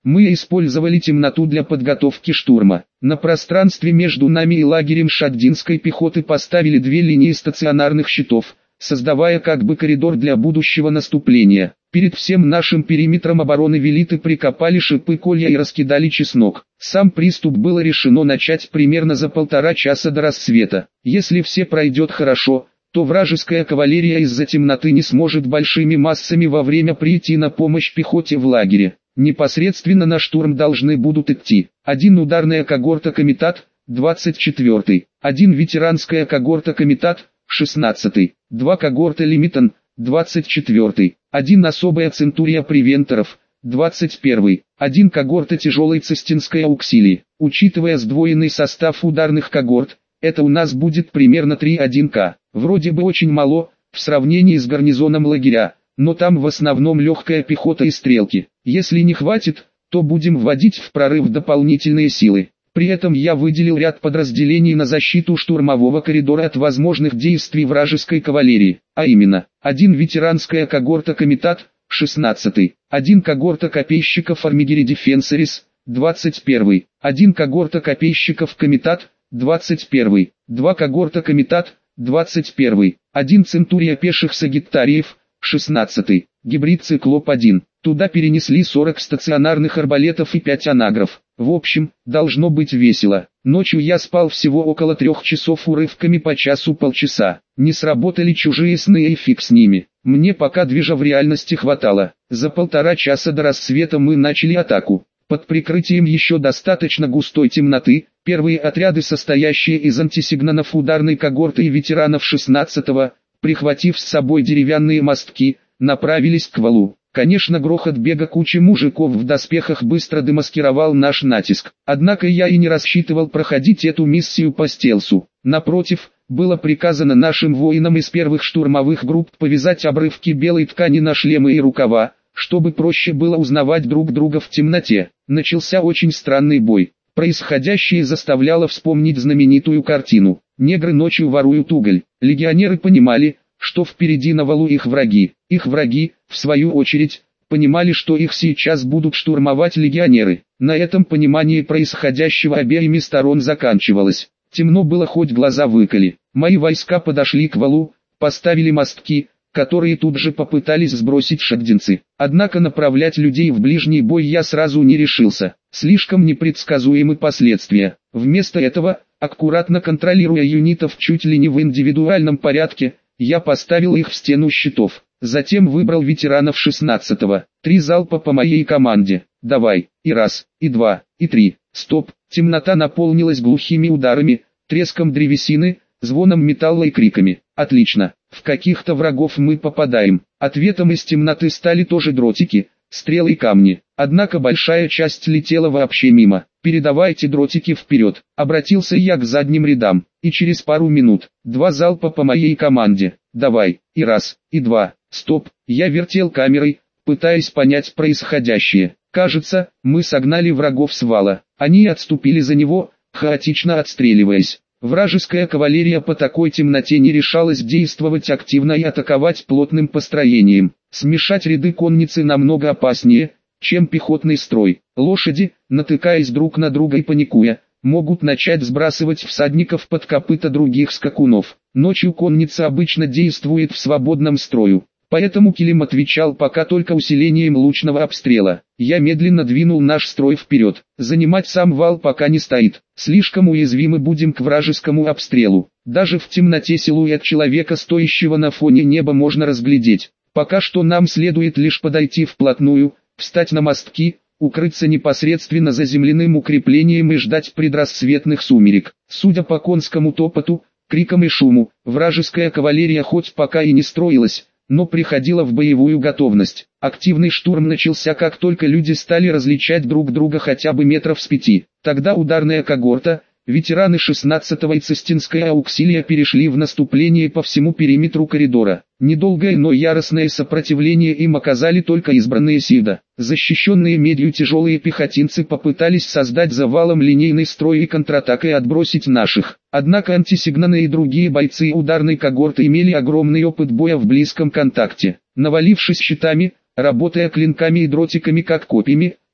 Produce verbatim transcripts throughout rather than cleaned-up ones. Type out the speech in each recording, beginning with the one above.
Мы использовали темноту для подготовки штурма. На пространстве между нами и лагерем шагдинской пехоты поставили две линии стационарных щитов, создавая как бы коридор для будущего наступления. Перед всем нашим периметром обороны велиты прикопали шипы колья и раскидали чеснок. Сам приступ было решено начать примерно за полтора часа до рассвета. Если все пройдет хорошо, то вражеская кавалерия из-за темноты не сможет большими массами во время прийти на помощь пехоте в лагере. Непосредственно на штурм должны будут идти один ударная когорта комитат, двадцать четвёртый, один ветеранская когорта комитат, шестнадцатый, два когорта лимитон, двадцать четвёртый, один особая центурия превенторов, двадцать первый, один когорта тяжелой цистинской ауксилии. Учитывая сдвоенный состав ударных когорт, это у нас будет примерно три-один ка. Вроде бы очень мало, в сравнении с гарнизоном лагеря, но там в основном легкая пехота и стрелки. Если не хватит, то будем вводить в прорыв дополнительные силы. При этом я выделил ряд подразделений на защиту штурмового коридора от возможных действий вражеской кавалерии, а именно, один ветеранская когорта комитат, шестнадцатый, один когорта копейщиков Армигери Дефенсорис, двадцать первый, один когорта копейщиков комитат, двадцать первый, два когорта комитат, двадцать первый, один центурия пеших сагиттариев, шестнадцатый, гибрид циклоп один. Туда перенесли сорок стационарных арбалетов и пять анагров. В общем, должно быть весело. Ночью я спал всего около трех часов урывками по часу-полчаса. Не сработали чужие сны и фиг с ними. Мне пока движа в реальности хватало. За полтора часа до рассвета мы начали атаку. Под прикрытием еще достаточно густой темноты, первые отряды, состоящие из антисигнанов ударной когорты и ветеранов шестнадцатого, прихватив с собой деревянные мостки, направились к валу. Конечно, грохот бега кучи мужиков в доспехах быстро демаскировал наш натиск. Однако я и не рассчитывал проходить эту миссию по стелсу. Напротив, было приказано нашим воинам из первых штурмовых групп повязать обрывки белой ткани на шлемы и рукава, чтобы проще было узнавать друг друга в темноте. Начался очень странный бой. Происходящее заставляло вспомнить знаменитую картину. Негры ночью воруют уголь. Легионеры понимали, что впереди на валу их враги. Их враги, в свою очередь, понимали, что их сейчас будут штурмовать легионеры. На этом понимание происходящего обеими сторон заканчивалось. Темно было, хоть глаза выколи. Мои войска подошли к валу, поставили мостки, которые тут же попытались сбросить шагдинцы. Однако направлять людей в ближний бой я сразу не решился. Слишком непредсказуемы последствия. Вместо этого, аккуратно контролируя юнитов чуть ли не в индивидуальном порядке, я поставил их в стену щитов. Затем выбрал ветеранов шестнадцатого. Три залпа по моей команде. Давай. И раз, и два, и три. Стоп. Темнота наполнилась глухими ударами, треском древесины, звоном металла и криками. Отлично. В каких-то врагов мы попадаем. Ответом из темноты стали тоже дротики, стрелы и камни. Однако большая часть летела вообще мимо. «Передавайте дротики вперед», — обратился я к задним рядам. И через пару минут, два залпа по моей команде. Давай, и раз, и два. Стоп, я вертел камерой, пытаясь понять происходящее. Кажется, мы согнали врагов с вала. Они отступили за него, хаотично отстреливаясь. Вражеская кавалерия по такой темноте не решалась действовать активно и атаковать плотным построением. Смешать ряды конницы намного опаснее, чем пехотный строй. Лошади, натыкаясь друг на друга и паникуя, могут начать сбрасывать всадников под копыта других скакунов. Ночью конница обычно действует в свободном строю. Поэтому Килим отвечал пока только усилением лучного обстрела. Я медленно двинул наш строй вперед. Занимать сам вал пока не стоит. Слишком уязвимы будем к вражескому обстрелу. Даже в темноте силуэт человека, стоящего на фоне неба, можно разглядеть. Пока что нам следует лишь подойти вплотную, встать на мостки, укрыться непосредственно за земляным укреплением и ждать предрассветных сумерек. Судя по конскому топоту, крикам и шуму, вражеская кавалерия хоть пока и не строилась, но приходила в боевую готовность. Активный штурм начался, как только люди стали различать друг друга хотя бы метров с пяти. Тогда ударная когорта, ветераны шестнадцатого и цистинская ауксилия перешли в наступление по всему периметру коридора. Недолгое, но яростное сопротивление им оказали только избранные Сида. Защищенные медью тяжелые пехотинцы попытались создать за валом линейный строй и контратакой отбросить наших. Однако антисигнаны и другие бойцы ударной когорты имели огромный опыт боя в близком контакте. Навалившись щитами, работая клинками и дротиками как копьями,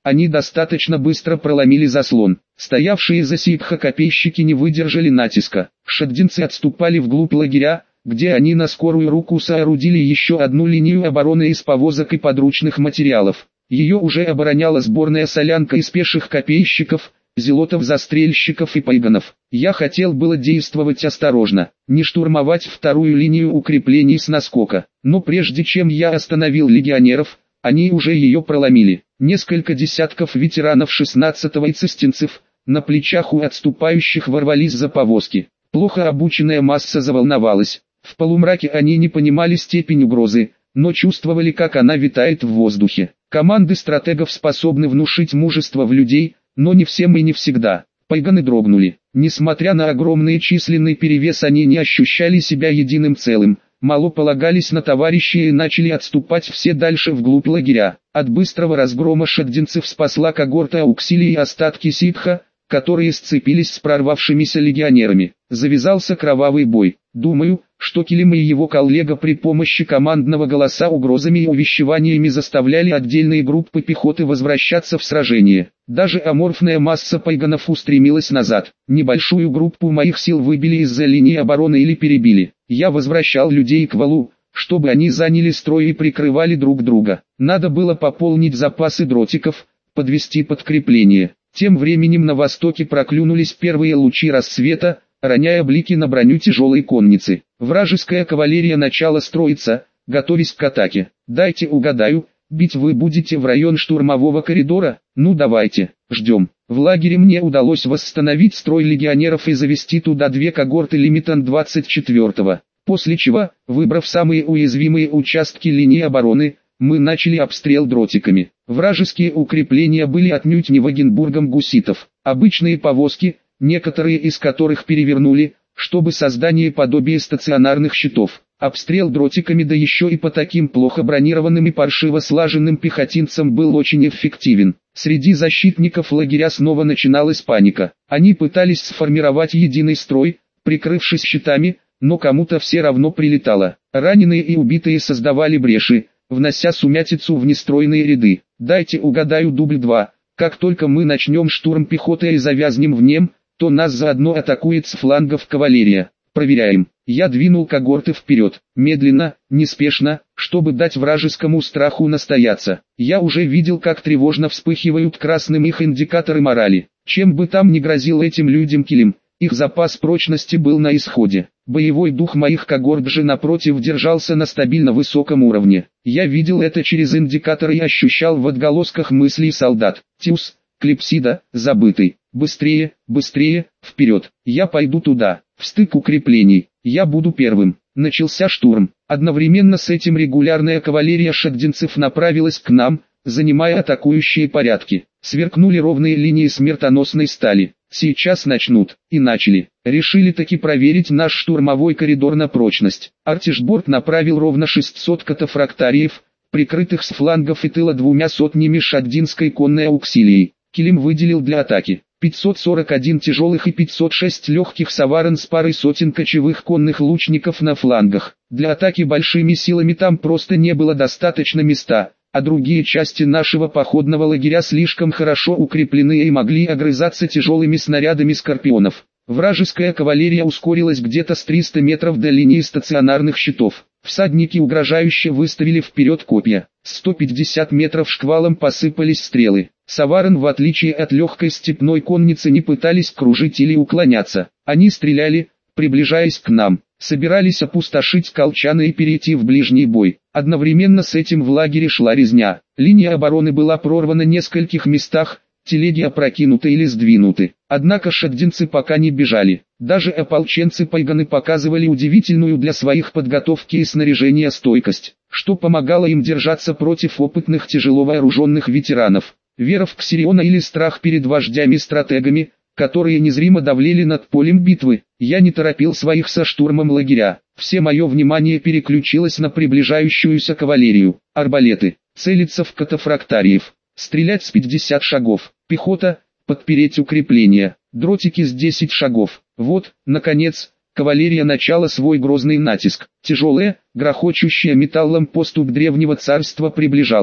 Они достаточно быстро проломили заслон. Стоявшие за сикха копейщики не выдержали натиска. Шаддинцы отступали вглубь лагеря, где они на скорую руку соорудили еще одну линию обороны из повозок и подручных материалов. Ее уже обороняла сборная солянка из пеших копейщиков, зелотов-застрельщиков и пайганов. Я хотел было действовать осторожно, не штурмовать вторую линию укреплений с наскока, но прежде чем я остановил легионеров, они уже ее проломили. Несколько десятков ветеранов шестнадцатого и цистинцев, на плечах у отступающих ворвались за повозки. Плохо обученная масса заволновалась. В полумраке они не понимали степень угрозы, но чувствовали, как она витает в воздухе. Команды стратегов способны внушить мужество в людей, но не всем и не всегда. Пайганы дрогнули. Несмотря на огромный численный перевес, они не ощущали себя единым целым, мало полагались на товарищей и начали отступать все дальше вглубь лагеря. От быстрого разгрома шаддинцев спасла когорта ауксилий и остатки сикха, которые сцепились с прорвавшимися легионерами. Завязался кровавый бой. Думаю, что Килим и его коллега при помощи командного голоса угрозами и увещеваниями заставляли отдельные группы пехоты возвращаться в сражение. Даже аморфная масса пайганов устремилась назад. Небольшую группу моих сил выбили из-за линии обороны или перебили. Я возвращал людей к валу, чтобы они заняли строй и прикрывали друг друга. Надо было пополнить запасы дротиков, подвести подкрепление. Тем временем на востоке проклюнулись первые лучи рассвета, роняя блики на броню тяжелой конницы. Вражеская кавалерия начала строиться, готовясь к атаке. Дайте угадаю, бить вы будете в район штурмового коридора? Ну давайте, ждем. В лагере мне удалось восстановить строй легионеров и завести туда две когорты Лимитан двадцать четвёртого. После чего, выбрав самые уязвимые участки линии обороны, мы начали обстрел дротиками. Вражеские укрепления были отнюдь не Вагенбургом гуситов. Обычные повозки, некоторые из которых перевернули, чтобы создание подобия стационарных щитов. Обстрел дротиками, да еще и по таким плохо бронированным и паршиво слаженным пехотинцам, был очень эффективен. Среди защитников лагеря снова начиналась паника. Они пытались сформировать единый строй, прикрывшись щитами, но кому-то все равно прилетало. Раненые и убитые создавали бреши, внося сумятицу в нестройные ряды. Дайте угадаю дубль два. Как только мы начнем штурм пехоты и завязнем в нем, то нас заодно атакует с флангов кавалерия. Проверяем. Я двинул когорты вперед, медленно, неспешно, чтобы дать вражескому страху настояться. Я уже видел, как тревожно вспыхивают красным их индикаторы морали. Чем бы там ни грозил этим людям Килим, их запас прочности был на исходе. Боевой дух моих когорт же напротив держался на стабильно высоком уровне. Я видел это через индикаторы и ощущал в отголосках мыслей солдат. Тиус, Клипсида, забытый. Быстрее, быстрее, вперед. Я пойду туда, в стык укреплений. Я буду первым. Начался штурм. Одновременно с этим регулярная кавалерия шаддинцев направилась к нам, занимая атакующие порядки. Сверкнули ровные линии смертоносной стали. Сейчас начнут. И начали. Решили таки проверить наш штурмовой коридор на прочность. Артишборд направил ровно шестьсот катафрактариев, прикрытых с флангов и тыла двумя сотнями шаддинской конной ауксилией. Килим выделил для атаки пятьсот сорок один тяжелых и пятьсот шесть легких саварен с парой сотен кочевых конных лучников на флангах. Для атаки большими силами там просто не было достаточно места, а другие части нашего походного лагеря слишком хорошо укреплены и могли огрызаться тяжелыми снарядами скорпионов. Вражеская кавалерия ускорилась где-то с триста метров до линии стационарных щитов. Всадники угрожающе выставили вперед копья. С сто пятьдесят метров шквалом посыпались стрелы. Саварен, в отличие от легкой степной конницы, не пытались кружить или уклоняться. Они стреляли, приближаясь к нам, собирались опустошить колчаны и перейти в ближний бой. Одновременно с этим в лагере шла резня. Линия обороны была прорвана в нескольких местах, телеги опрокинуты или сдвинуты. Однако шаддинцы пока не бежали. Даже ополченцы-пайганы показывали удивительную для своих подготовки и снаряжения стойкость, что помогало им держаться против опытных тяжело вооруженных ветеранов. Вера в Ксириона или страх перед вождями-стратегами, которые незримо давлели над полем битвы. Я не торопил своих со штурмом лагеря. Все мое внимание переключилось на приближающуюся кавалерию. Арбалеты, целиться в катафрактариев, стрелять с пятидесяти шагов. Пехота, подпереть укрепления. Дротики с десяти шагов. Вот, наконец, кавалерия начала свой грозный натиск. Тяжелая, грохочущая металлом поступь древнего царства приближалась.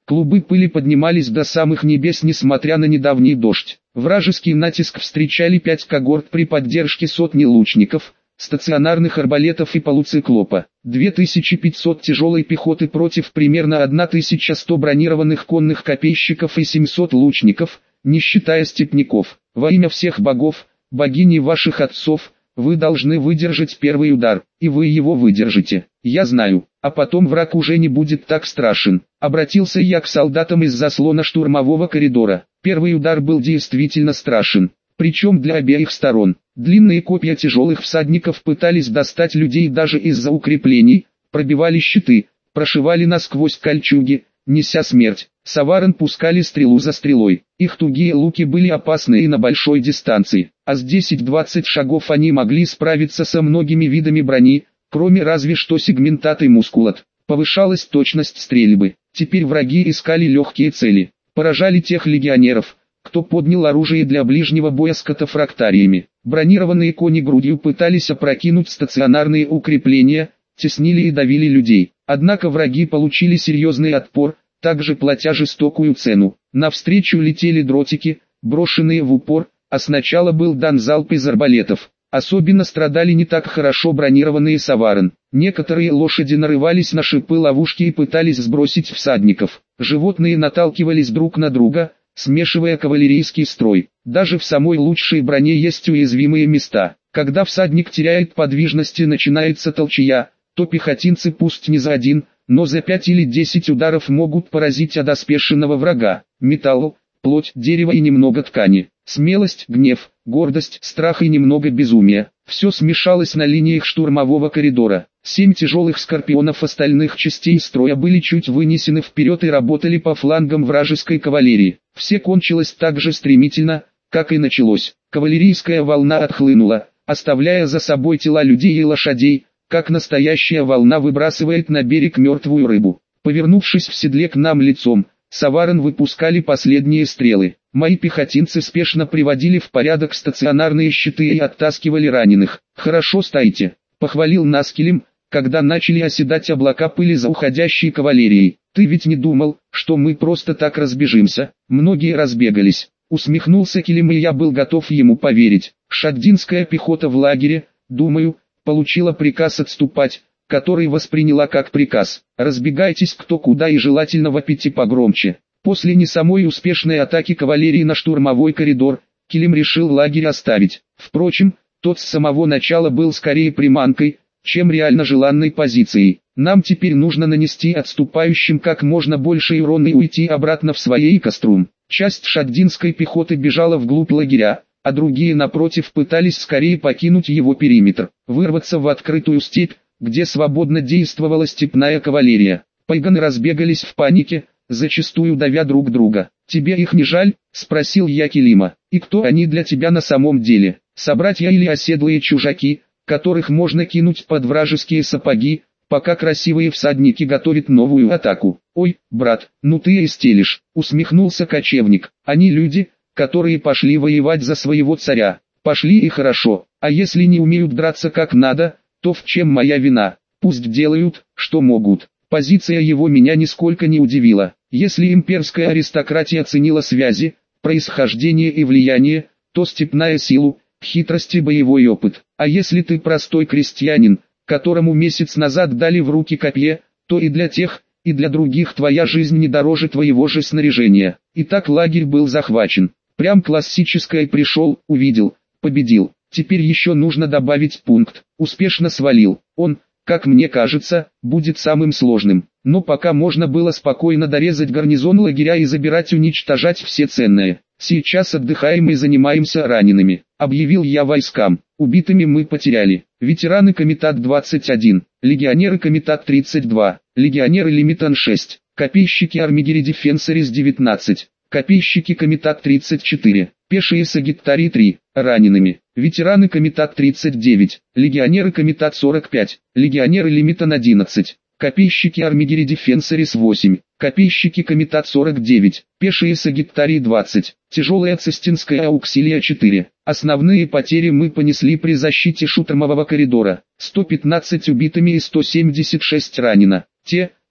Клубы пыли поднимались до самых небес, несмотря на недавний дождь. Вражеский натиск встречали пять когорт при поддержке сотни лучников, стационарных арбалетов и полуциклопа. две тысячи пятьсот тяжелой пехоты против примерно тысяча сто бронированных конных копейщиков и семьсот лучников, не считая степняков. Во имя всех богов, богини ваших отцов, вы должны выдержать первый удар, и вы его выдержите. Я знаю, а потом враг уже не будет так страшен. Обратился я к солдатам из заслона штурмового коридора. Первый удар был действительно страшен, причем для обеих сторон. Длинные копья тяжелых всадников пытались достать людей даже из-за укреплений, пробивали щиты, прошивали насквозь кольчуги, неся смерть. Саваран пускали стрелу за стрелой. Их тугие луки были опасны и на большой дистанции, а с десять-двадцать шагов они могли справиться со многими видами брони, кроме разве что сегментат и мускулат. Повышалась точность стрельбы. Теперь враги искали легкие цели, поражали тех легионеров, кто поднял оружие для ближнего боя с катафрактариями. Бронированные кони грудью пытались опрокинуть стационарные укрепления, теснили и давили людей. Однако враги получили серьезный отпор, также платя жестокую цену. Навстречу летели дротики, брошенные в упор, а сначала был дан залп из арбалетов. Особенно страдали не так хорошо бронированные саваран. Некоторые лошади нарывались на шипы ловушки и пытались сбросить всадников. Животные наталкивались друг на друга, смешивая кавалерийский строй. Даже в самой лучшей броне есть уязвимые места. Когда всадник теряет подвижность и начинается толчья, то пехотинцы пусть не за один, но за пять или десять ударов могут поразить одоспешенного врага. Металл, плоть, дерево и немного ткани. Смелость, гнев, гордость, страх и немного безумия. Все смешалось на линиях штурмового коридора. Семь тяжелых скорпионов остальных частей строя были чуть вынесены вперед и работали по флангам вражеской кавалерии. Все кончилось так же стремительно, как и началось. Кавалерийская волна отхлынула, оставляя за собой тела людей и лошадей, как настоящая волна выбрасывает на берег мертвую рыбу. Повернувшись в седле к нам лицом, саваран выпускали последние стрелы. Мои пехотинцы спешно приводили в порядок стационарные щиты и оттаскивали раненых. «Хорошо стоите», — похвалил нас Килим, когда начали оседать облака пыли за уходящей кавалерией. «Ты ведь не думал, что мы просто так разбежимся?» Многие разбегались. Усмехнулся Килим, и я был готов ему поверить. Шаддинская пехота в лагере, думаю, получила приказ отступать, который восприняла как приказ. Разбегайтесь кто куда и желательно вопите погромче. После не самой успешной атаки кавалерии на штурмовой коридор, Килим решил лагерь оставить. Впрочем, тот с самого начала был скорее приманкой, чем реально желанной позицией. Нам теперь нужно нанести отступающим как можно больше урона и уйти обратно в своей Кострум. Часть шаддинской пехоты бежала вглубь лагеря, а другие напротив пытались скорее покинуть его периметр, вырваться в открытую степь, где свободно действовала степная кавалерия. Пайганы разбегались в панике, зачастую давя друг друга. «Тебе их не жаль?» – спросил я Килима. «И кто они для тебя на самом деле? Собратья или оседлые чужаки, которых можно кинуть под вражеские сапоги, пока красивые всадники готовят новую атаку?» «Ой, брат, ну ты и стелишь», – усмехнулся кочевник. «Они люди, которые пошли воевать за своего царя. Пошли и хорошо, а если не умеют драться как надо, то в чем моя вина? Пусть делают, что могут». Позиция его меня нисколько не удивила. Если имперская аристократия ценила связи, происхождение и влияние, то степная силу, хитрость и боевой опыт. А если ты простой крестьянин, которому месяц назад дали в руки копье, то и для тех, и для других твоя жизнь не дороже твоего же снаряжения. Итак, лагерь был захвачен. Прям классическое: пришел, увидел, победил. Теперь еще нужно добавить пункт: успешно свалил. Он, как мне кажется, будет самым сложным. Но пока можно было спокойно дорезать гарнизон лагеря и забирать, уничтожать все ценное. «Сейчас отдыхаем и занимаемся ранеными», — объявил я войскам. Убитыми мы потеряли: ветераны Комитат двадцать один, легионеры Комитат тридцать два, легионеры Лимитан шесть, копейщики Армигери Дефенсорис девятнадцать, копейщики Комитат тридцать четыре, пешие Сагиттари три, ранеными. Ветераны Комитат тридцать девять, легионеры Комитат сорок пять, легионеры Лимитан одиннадцать, копейщики Армигери Дефенсорис восемь, копейщики Комитат сорок девять, пешие Сагиттари двадцать, тяжелая Цистинская Ауксилия четыре. Основные потери мы понесли при защите штурмового коридора: сто пятнадцать убитыми и сто семьдесят шесть ранено. Те,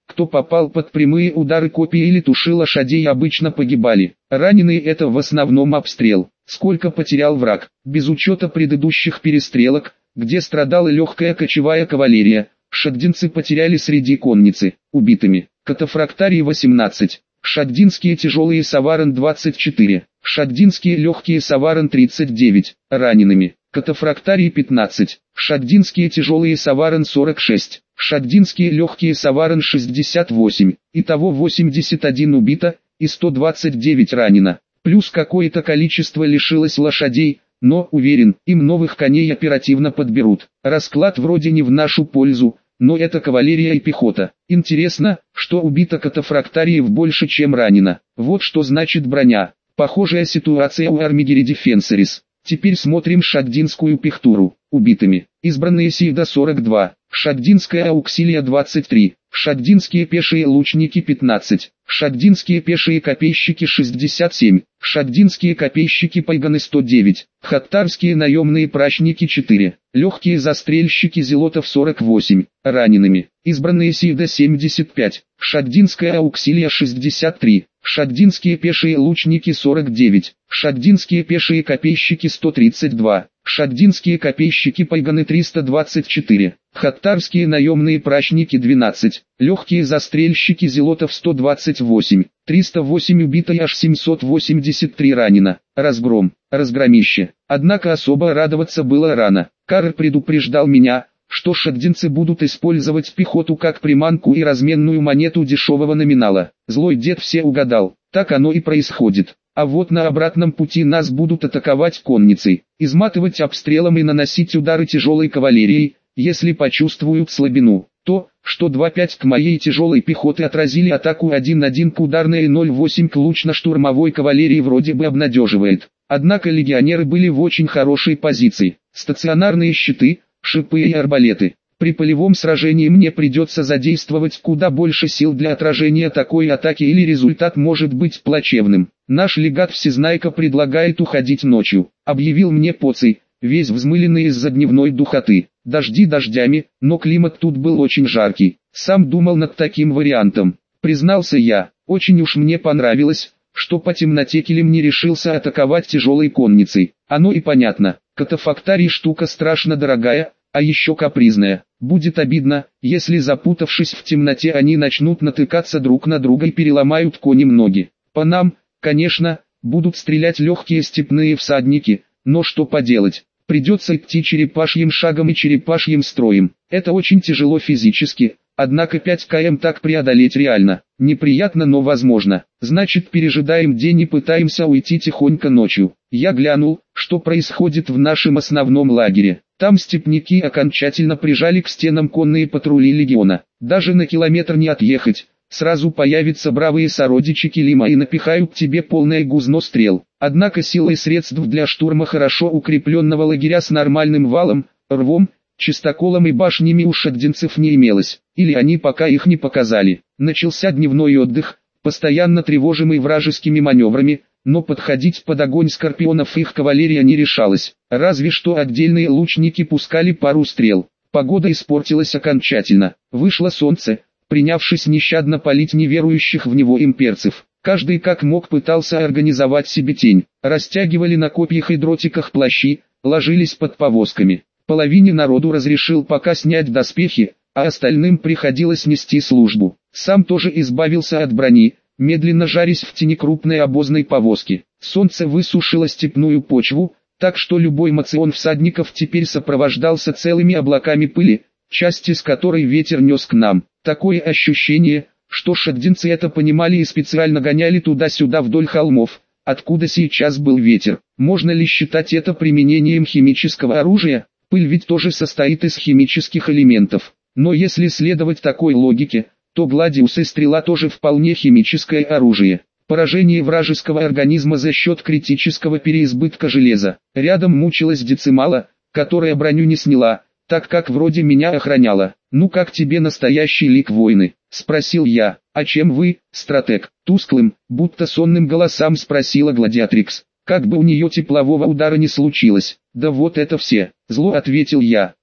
Кто попал под прямые удары копий или туши лошадей, обычно погибали. Раненые — это в основном обстрел. Сколько потерял враг, без учета предыдущих перестрелок, где страдала легкая кочевая кавалерия. Шаддинцы потеряли среди конницы, убитыми, катафрактарии восемнадцать, шаддинские тяжелые саваран двадцать четыре, шаддинские легкие саваран тридцать девять, ранеными, катафрактарии пятнадцать, шаддинские тяжелые саваран сорок шесть, шаддинские легкие саваран шестьдесят восемь, итого восемьдесят один убито и сто двадцать девять ранено, плюс какое-то количество лишилось лошадей. Но, уверен, им новых коней оперативно подберут. Расклад вроде не в нашу пользу, но это кавалерия и пехота. Интересно, что убито катафрактариев больше, чем ранено. Вот что значит броня. Похожая ситуация у Армигери Дефенсорис. Теперь смотрим шаддинскую пехтуру. Убитыми. Избранные Сида сорок два, шаддинская ауксилия двадцать три, шаддинские пешие лучники пятнадцать, шаддинские пешие копейщики шестьдесят семь, шаддинские копейщики пайганы сто девять, хаттарские наемные прачники четыре, легкие застрельщики зелотов сорок восемь, ранеными, избранные Сида семьдесят пять, шаддинская ауксилия шестьдесят три, шаддинские пешие лучники сорок девять, шаддинские пешие копейщики сто тридцать два, шаддинские копейщики пайганы триста двадцать четыре, хаттарские наемные прачники двенадцать, легкие застрельщики зелотов сто двадцать восемь, триста восемь убито и аж семьсот восемьдесят три ранено. Разгром, разгромище. Однако особо радоваться было рано. Карр предупреждал меня, что шаддинцы будут использовать пехоту как приманку и разменную монету дешевого номинала. Злой дед все угадал, так оно и происходит. А вот на обратном пути нас будут атаковать конницей, изматывать обстрелом и наносить удары тяжелой кавалерией, если почувствуют слабину. То, что два пять к моей тяжелой пехоты отразили атаку один один к ударной и ноль восемь к лучно-штурмовой кавалерии, вроде бы обнадеживает. Однако легионеры были в очень хорошей позиции. Стационарные щиты, шипы и арбалеты. При полевом сражении мне придется задействовать куда больше сил для отражения такой атаки, или результат может быть плачевным. Наш легат Всезнайка предлагает уходить ночью, объявил мне Поций, весь взмыленный из-за дневной духоты. Дожди дождями, но климат тут был очень жаркий. Сам думал над таким вариантом. Признался я, очень уж мне понравилось, что по темноте Килим не решился атаковать тяжелой конницей. Оно и понятно, катафрактарий штука страшно дорогая, а еще капризная. Будет обидно, если, запутавшись в темноте, они начнут натыкаться друг на друга и переломают коням ноги. По нам, конечно, будут стрелять легкие степные всадники, но что поделать, придется идти черепашьим шагом и черепашьим строем. Это очень тяжело физически, однако пять километров так преодолеть реально. Неприятно, но возможно. Значит, пережидаем день и пытаемся уйти тихонько ночью. Я глянул, что происходит в нашем основном лагере. Там степняки окончательно прижали к стенам конные патрули легиона. Даже на километр не отъехать, сразу появятся бравые сородичи Килима и напихают тебе полное гузно стрел. Однако силой средств для штурма хорошо укрепленного лагеря с нормальным валом, рвом, чистоколом и башнями у шаддинцев не имелось, или они пока их не показали. Начался дневной отдых, постоянно тревожимый вражескими маневрами, но подходить под огонь скорпионов их кавалерия не решалась, разве что отдельные лучники пускали пару стрел. Погода испортилась окончательно, вышло солнце, принявшись нещадно палить неверующих в него имперцев. Каждый как мог пытался организовать себе тень, растягивали на копьях и дротиках плащи, ложились под повозками. Половине народу разрешил пока снять доспехи, а остальным приходилось нести службу. Сам тоже избавился от брони, медленно жарясь в тени крупной обозной повозки. Солнце высушило степную почву, так что любой моцион всадников теперь сопровождался целыми облаками пыли, часть из которой ветер нес к нам. Такое ощущение, что шаддинцы это понимали и специально гоняли туда-сюда вдоль холмов, откуда сейчас был ветер. Можно ли считать это применением химического оружия? Пыль ведь тоже состоит из химических элементов. Но если следовать такой логике, то гладиус и стрела тоже вполне химическое оружие. Поражение вражеского организма за счет критического переизбытка железа. Рядом мучилась децимала, которая броню не сняла, так как вроде меня охраняла. «Ну как тебе настоящий лик войны?» — спросил я. «А чем вы, стратег?» — тусклым, будто сонным голосам спросила гладиатрикс. Как бы у нее теплового удара не случилось. «Да вот это все», — зло ответил я.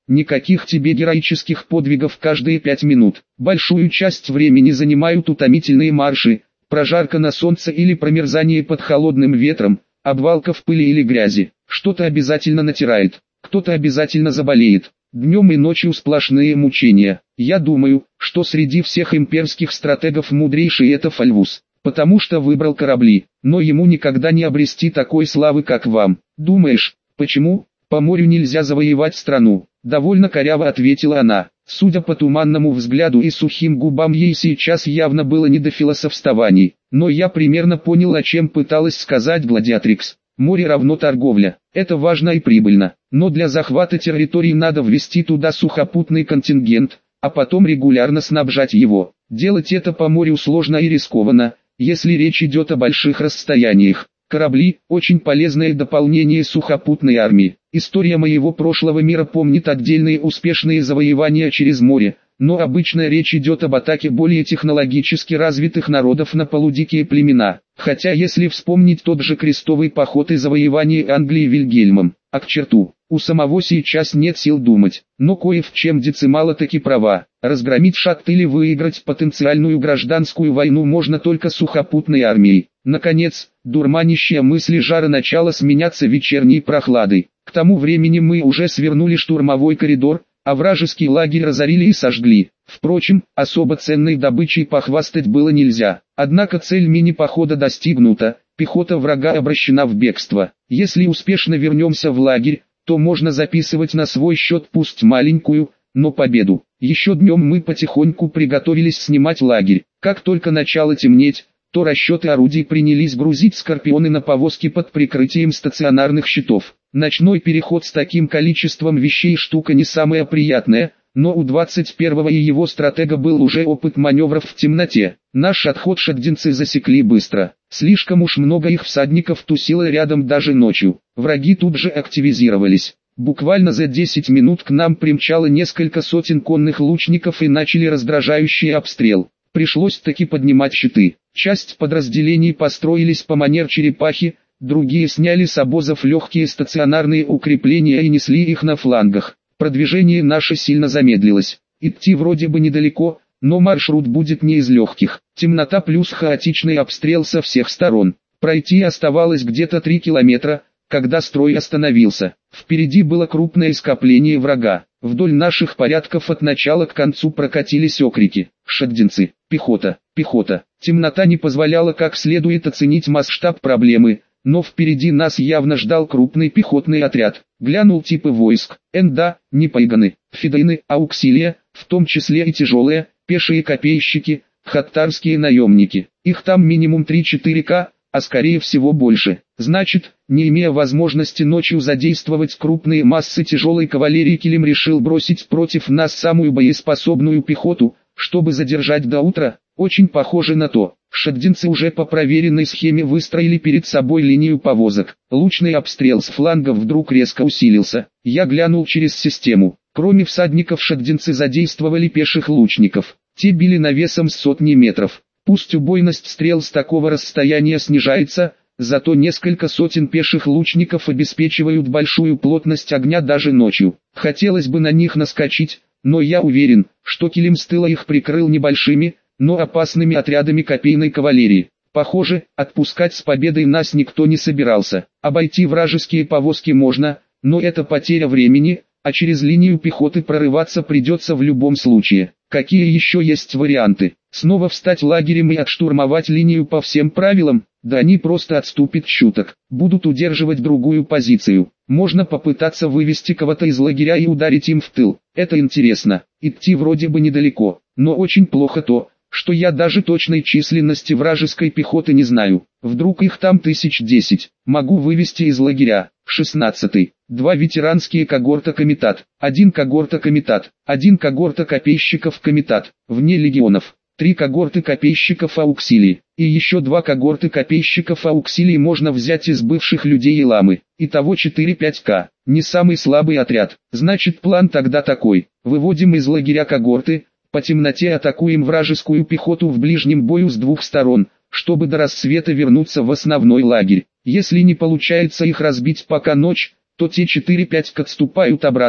Никаких тебе героических подвигов каждые пять минут. Большую часть времени занимают утомительные марши, прожарка на солнце или промерзание под холодным ветром, обвалка в пыли или грязи. Что-то обязательно натирает, кто-то обязательно заболеет. Днем и ночью сплошные мучения. Я думаю, что среди всех имперских стратегов мудрейший это Фальвус, потому что выбрал корабли, но ему никогда не обрести такой славы, как вам. Думаешь, почему? По морю нельзя завоевать страну. Довольно коряво ответила она. Судя по туманному взгляду и сухим губам, ей сейчас явно было не до философствований, но я примерно понял, о чем пыталась сказать Гладиатрикс. Море равно торговля, это важно и прибыльно, но для захвата территорий надо ввести туда сухопутный контингент, а потом регулярно снабжать его. Делать это по морю сложно и рискованно, если речь идет о больших расстояниях. Корабли – очень полезное дополнение сухопутной армии. История моего прошлого мира помнит отдельные успешные завоевания через море, но обычно речь идет об атаке более технологически развитых народов на полудикие племена. Хотя если вспомнить тот же крестовый поход и завоевание Англии Вильгельмом, а к черту, у самого сейчас нет сил думать, но кое в чем Децимала таки права. Разгромить шахт или выиграть потенциальную гражданскую войну можно только сухопутной армией. Наконец, дурманящая мысли жара начала сменяться вечерней прохладой. К тому времени мы уже свернули штурмовой коридор, а вражеский лагерь разорили и сожгли. Впрочем, особо ценной добычей похвастать было нельзя. Однако цель мини-похода достигнута, пехота врага обращена в бегство. Если успешно вернемся в лагерь, то можно записывать на свой счет пусть маленькую, но победу. Еще днем мы потихоньку приготовились снимать лагерь. Как только начало темнеть, то расчеты орудий принялись грузить скорпионы на повозки под прикрытием стационарных щитов. Ночной переход с таким количеством вещей штука не самая приятная, но у двадцать первого и его стратега был уже опыт маневров в темноте. Наш отход шаддинцы засекли быстро. Слишком уж много их всадников тусило рядом даже ночью. Враги тут же активизировались. Буквально за десять минут к нам примчало несколько сотен конных лучников и начали раздражающий обстрел. Пришлось таки поднимать щиты. Часть подразделений построились по манер черепахи, другие сняли с обозов легкие стационарные укрепления и несли их на флангах. Продвижение наше сильно замедлилось. Идти вроде бы недалеко, но маршрут будет не из легких. Темнота плюс хаотичный обстрел со всех сторон. Пройти оставалось где-то три километра, когда строй остановился. Впереди было крупное скопление врага. Вдоль наших порядков от начала к концу прокатились окрики: «Шаддинцы! Пехота! Пехота!». Темнота не позволяла как следует оценить масштаб проблемы, но впереди нас явно ждал крупный пехотный отряд. Глянул типы войск: Энда, Непайганы, Фидайны, Ауксилия, в том числе и тяжелые, пешие копейщики, хаттарские наемники. Их там минимум три-четыре ка, а скорее всего больше. Значит, не имея возможности ночью задействовать крупные массы тяжелой кавалерии, Килим решил бросить против нас самую боеспособную пехоту, чтобы задержать до утра. Очень похоже на то. Шаддинцы уже по проверенной схеме выстроили перед собой линию повозок. Лучный обстрел с флангов вдруг резко усилился. Я глянул через систему. Кроме всадников шаддинцы задействовали пеших лучников. Те били навесом с сотни метров. Пусть убойность стрел с такого расстояния снижается, зато несколько сотен пеших лучников обеспечивают большую плотность огня даже ночью. Хотелось бы на них наскочить, но я уверен, что Килим с тыла их прикрыл небольшими, но опасными отрядами копейной кавалерии. Похоже, отпускать с победой нас никто не собирался. Обойти вражеские повозки можно, но это потеря времени, а через линию пехоты прорываться придется в любом случае. Какие еще есть варианты? Снова встать лагерем и отштурмовать линию по всем правилам? Да они просто отступят чуток, будут удерживать другую позицию. Можно попытаться вывести кого-то из лагеря и ударить им в тыл. Это интересно. Идти вроде бы недалеко, но очень плохо то, что я даже точной численности вражеской пехоты не знаю. Вдруг их там тысяч десять. Могу вывести из лагеря. шестнадцатый. Два ветеранские когорта комитат. Один когорта комитат. Один когорта копейщиков комитат. Вне легионов. Три когорты копейщиков ауксилий. И еще два когорты копейщиков ауксилий можно взять из бывших людей и ламы. Итого четыре-пять ка. Не самый слабый отряд. Значит, план тогда такой. Выводим из лагеря когорты. По темноте атакуем вражескую пехоту в ближнем бою с двух сторон, чтобы до рассвета вернуться в основной лагерь. Если не получается их разбить пока ночь, то те четыре-пять к отступают обратно,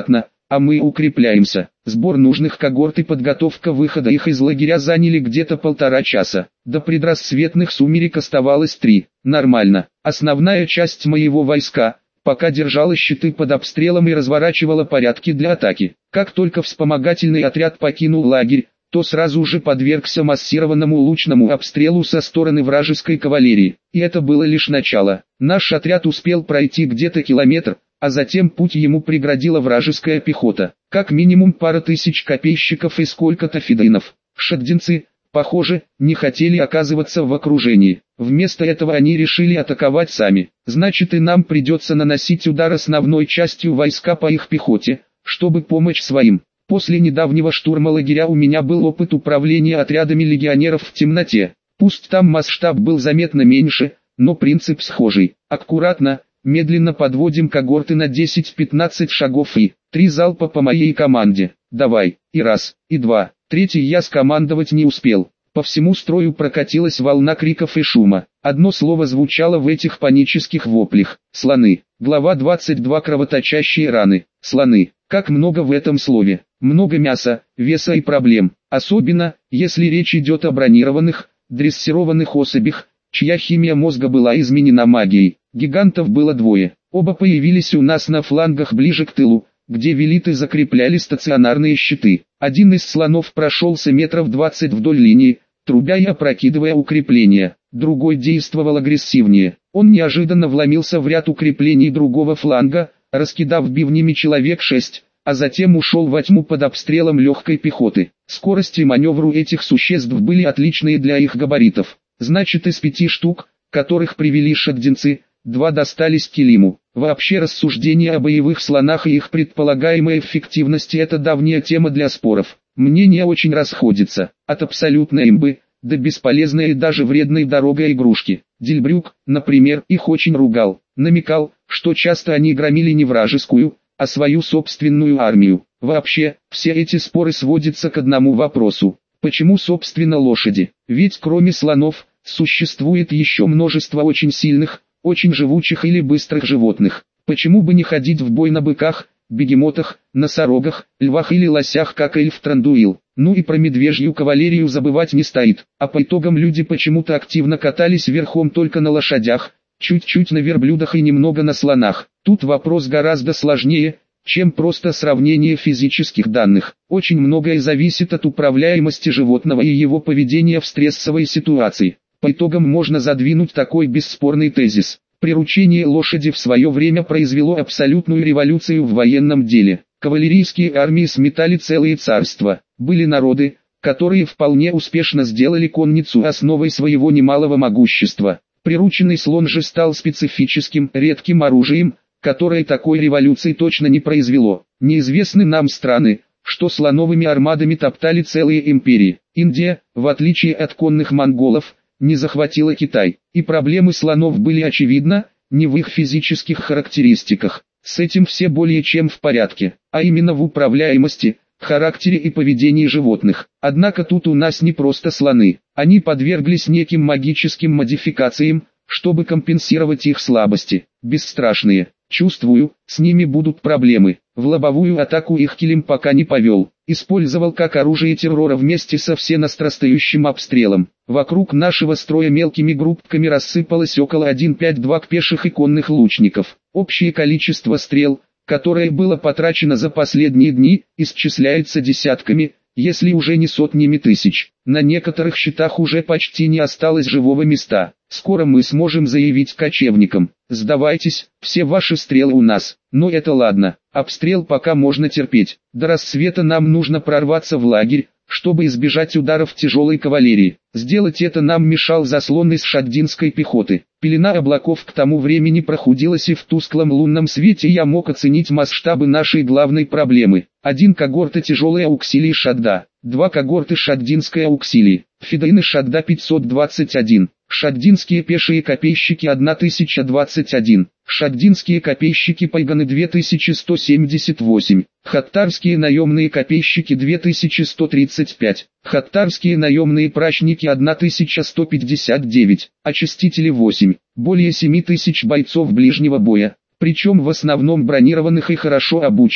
а мы укрепляемся. Сбор нужных когорт и подготовка выхода их из лагеря заняли где-то полтора часа. До предрассветных сумерек оставалось три. Нормально. Основная часть моего войска пока держала щиты под обстрелом и разворачивала порядки для атаки. Как только вспомогательный отряд покинул лагерь, то сразу же подвергся массированному лучному обстрелу со стороны вражеской кавалерии. И это было лишь начало. Наш отряд успел пройти где-то километр, а затем путь ему преградила вражеская пехота. Как минимум пара тысяч копейщиков и сколько-то фидайнов. Шаддинцы, похоже, не хотели оказываться в окружении. Вместо этого они решили атаковать сами. Значит, и нам придется наносить удар основной частью войска по их пехоте, чтобы помочь своим. После недавнего штурма лагеря у меня был опыт управления отрядами легионеров в темноте. Пусть там масштаб был заметно меньше, но принцип схожий. Аккуратно, медленно подводим когорты на десять-пятнадцать шагов и три залпа по моей команде. Давай, и раз, и два. Третий я скомандовать не успел. По всему строю прокатилась волна криков и шума. Одно слово звучало в этих панических воплях. Слоны. Глава двадцать два. Кровоточащие раны. Слоны. Как много в этом слове. Много мяса, веса и проблем. Особенно, если речь идет о бронированных, дрессированных особях, чья химия мозга была изменена магией. Гигантов было двое. Оба появились у нас на флангах ближе к тылу, где велиты закрепляли стационарные щиты. Один из слонов прошелся метров двадцать вдоль линии, трубя и опрокидывая укрепления. Другой действовал агрессивнее. Он неожиданно вломился в ряд укреплений другого фланга, раскидав бивнями человек шесть, а затем ушел во тьму под обстрелом легкой пехоты. Скорость и маневр у этих существ были отличные для их габаритов. Значит, из пяти штук, которых привели шаддинцы, два достались Килиму. Вообще рассуждения о боевых слонах и их предполагаемой эффективности – это давняя тема для споров. Мнения очень расходятся, от абсолютной имбы до бесполезной и даже вредной дорогой игрушки. Дильбрюк, например, их очень ругал, намекал, что часто они громили не вражескую, а свою собственную армию. Вообще, все эти споры сводятся к одному вопросу. Почему собственно лошади? Ведь кроме слонов, существует еще множество очень сильных, очень живучих или быстрых животных. Почему бы не ходить в бой на быках, бегемотах, носорогах, львах или лосях, как эльф Трандуил? Ну и про медвежью кавалерию забывать не стоит. А по итогам люди почему-то активно катались верхом только на лошадях, чуть-чуть на верблюдах и немного на слонах. Тут вопрос гораздо сложнее, чем просто сравнение физических данных. Очень многое зависит от управляемости животного и его поведения в стрессовой ситуации. По итогам можно задвинуть такой бесспорный тезис. Приручение лошади в свое время произвело абсолютную революцию в военном деле. Кавалерийские армии сметали целые царства. Были народы, которые вполне успешно сделали конницу основой своего немалого могущества. Прирученный слон же стал специфическим, редким оружием, которое такой революции точно не произвело. Неизвестны нам страны, что слоновыми армадами топтали целые империи. Индия, в отличие от конных монголов, не захватила Китай, и проблемы слонов были очевидно, не в их физических характеристиках. С этим все более чем в порядке, а именно в управляемости, характере и поведении животных. Однако тут у нас не просто слоны, они подверглись неким магическим модификациям, чтобы компенсировать их слабости. Бесстрашные. Чувствую, с ними будут проблемы. В лобовую атаку их Килим пока не повел. Использовал как оружие террора вместе со всенастрастающим обстрелом. Вокруг нашего строя мелкими группками рассыпалось около одна целая пять десятых пеших и конных лучников. Общее количество стрел, которое было потрачено за последние дни, исчисляется десятками, если уже не сотнями тысяч. На некоторых щитах уже почти не осталось живого места. Скоро мы сможем заявить кочевникам: сдавайтесь, все ваши стрелы у нас. Но это ладно, обстрел пока можно терпеть. До рассвета нам нужно прорваться в лагерь, чтобы избежать ударов тяжелой кавалерии. Сделать это нам мешал заслон из шаддинской пехоты. Пелена облаков к тому времени прохудилась, и в тусклом лунном свете я мог оценить масштабы нашей главной проблемы. Один когорта тяжелой ауксилии Шадда, два когорты шаддинской ауксилии, фидайны Шадда пятьсот двадцать один, шаддинские пешие копейщики тысяча двадцать один, шаддинские копейщики пайганы две тысячи сто семьдесят восемь, хаттарские наемные копейщики две тысячи сто тридцать пять, хаттарские наемные прачники тысяча сто пятьдесят девять, очистители восемь, более семи тысяч бойцов ближнего боя, причем в основном бронированных и хорошо обученных.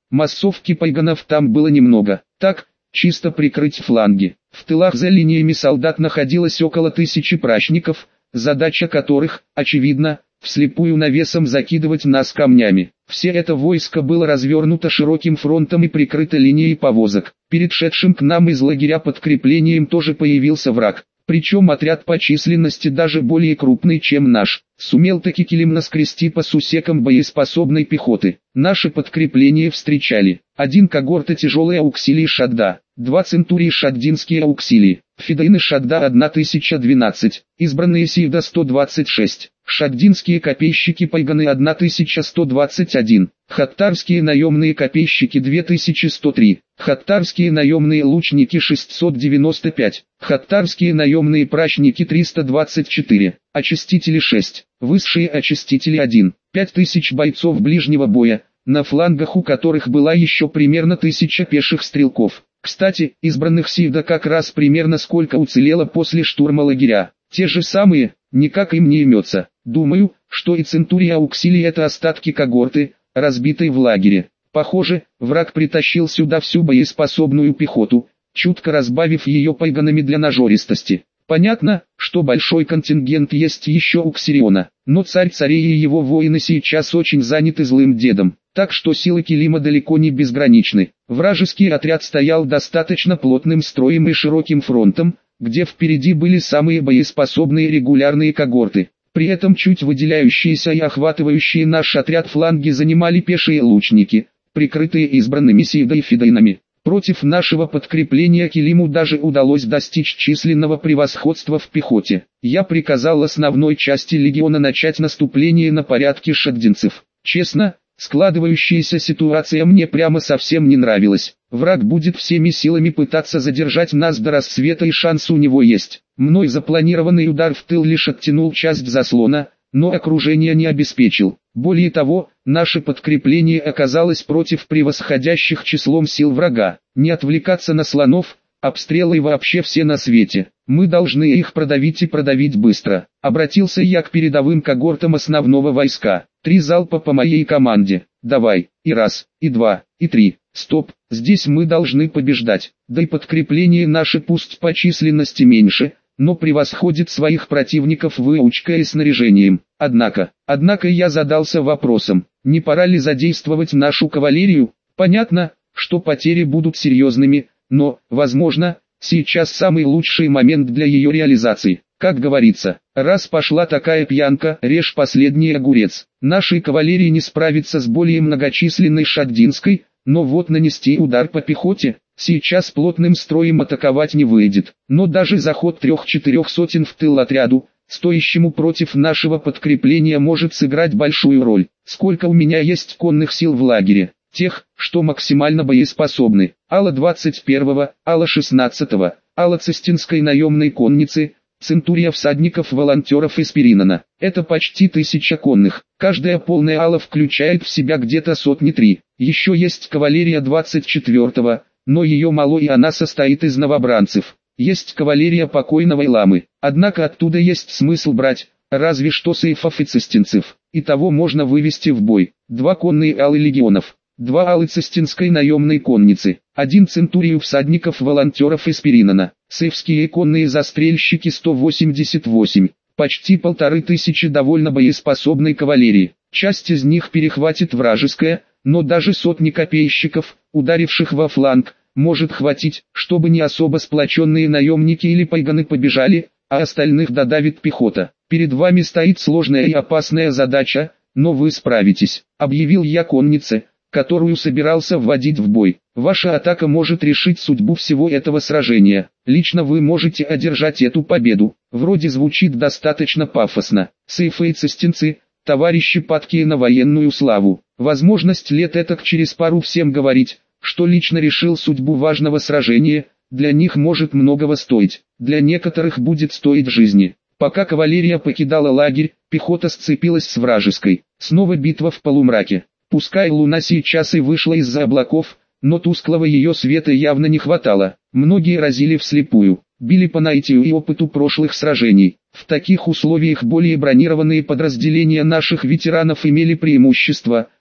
Массовки пайганов там было немного. Так, чисто прикрыть фланги. В тылах за линиями солдат находилось около тысячи прачников, задача которых, очевидно, вслепую навесом закидывать нас камнями. Все это войско было развернуто широким фронтом и прикрыто линией повозок. Перед шедшим к нам из лагеря подкреплением тоже появился враг. Причем отряд по численности даже более крупный, чем наш. Сумел таки Килим наскрести по сусекам боеспособной пехоты. Наши подкрепления встречали. Один когорта тяжелые ауксилии Шадда, два центурии шаддинские ауксилии, фидайны Шадда тысяча двенадцать, избранные Сивда сто двадцать шесть, шаддинские копейщики пайганы тысяча сто двадцать один, хаттарские наемные копейщики две тысячи сто три, хаттарские наемные лучники шестьсот девяносто пять, хаттарские наемные прачники триста двадцать четыре, очистители шесть, высшие очистители один, пять тысяч бойцов ближнего боя, на флангах у которых была еще примерно тысяча пеших стрелков. Кстати, избранных Сивда как раз примерно сколько уцелело после штурма лагеря. Те же самые, никак им не имется. Думаю, что и центурия ауксилий это остатки когорты, разбитой в лагере. Похоже, враг притащил сюда всю боеспособную пехоту, чутко разбавив ее пайганами для нажористости. Понятно, что большой контингент есть еще у Ксириона, но царь царей и его воины сейчас очень заняты злым дедом, так что силы Килима далеко не безграничны. Вражеский отряд стоял достаточно плотным строем и широким фронтом, где впереди были самые боеспособные регулярные когорты. При этом чуть выделяющиеся и охватывающие наш отряд фланги занимали пешие лучники, прикрытые избранными Сивда и фидайнами. Против нашего подкрепления Килиму даже удалось достичь численного превосходства в пехоте. Я приказал основной части легиона начать наступление на порядке шаддинцев. Честно, складывающаяся ситуация мне прямо совсем не нравилась. Враг будет всеми силами пытаться задержать нас до рассвета, и шанс у него есть. Мной запланированный удар в тыл лишь оттянул часть заслона, но окружение не обеспечил. Более того, наше подкрепление оказалось против превосходящих числом сил врага. Не отвлекаться на слонов, обстрелы вообще все на свете. Мы должны их продавить и продавить быстро. Обратился я к передовым когортам основного войска. Три залпа по моей команде. Давай, и раз, и два, и три. Стоп, здесь мы должны побеждать. Да и подкрепление наше пусть по численности меньше, но превосходит своих противников выучкой и снаряжением. Однако, однако я задался вопросом, не пора ли задействовать нашу кавалерию? Понятно, что потери будут серьезными, но, возможно, сейчас самый лучший момент для ее реализации. Как говорится, раз пошла такая пьянка, режь последний огурец. Нашей кавалерии не справиться с более многочисленной шаддинской, но вот нанести удар по пехоте, сейчас плотным строем атаковать не выйдет. Но даже заход трех-четырех сотен в тыл отряду, стоящему против нашего подкрепления, может сыграть большую роль. Сколько у меня есть конных сил в лагере? Тех, что максимально боеспособны. Ала двадцать первого, ала шестнадцатого, ала цистинской наемной конницы, центурия всадников-волонтеров из Перинана. Это почти тысяча конных. Каждая полная ала включает в себя где-то сотни три. Еще есть кавалерия двадцать четвёртого, но ее мало и она состоит из новобранцев. Есть кавалерия покойного Иламы, однако оттуда есть смысл брать, разве что сейфов и цистинцев. Итого можно вывести в бой два конные алы легионов, два алы цистинской наемной конницы, один центурию всадников-волонтеров из Перинана, сейфские конные застрельщики сто восемьдесят восемь, почти полторы тысячи довольно боеспособной кавалерии. Часть из них перехватит вражеская, но даже сотни копейщиков, ударивших во фланг, может хватить, чтобы не особо сплоченные наемники или пайганы побежали, а остальных додавит пехота. Перед вами стоит сложная и опасная задача, но вы справитесь, объявил я коннице, которую собирался вводить в бой. Ваша атака может решить судьбу всего этого сражения. Лично вы можете одержать эту победу. Вроде звучит достаточно пафосно. Сейфы и цистинцы, товарищи падкие на военную славу. Возможность лет этак через пару всем говорить, что лично решил судьбу важного сражения, для них может многого стоить. Для некоторых будет стоить жизни. Пока кавалерия покидала лагерь, пехота сцепилась с вражеской. Снова битва в полумраке. Пускай луна сейчас и вышла из-за облаков, но тусклого ее света явно не хватало. Многие разили вслепую, били по наитию и опыту прошлых сражений. В таких условиях более бронированные подразделения наших ветеранов имели преимущество,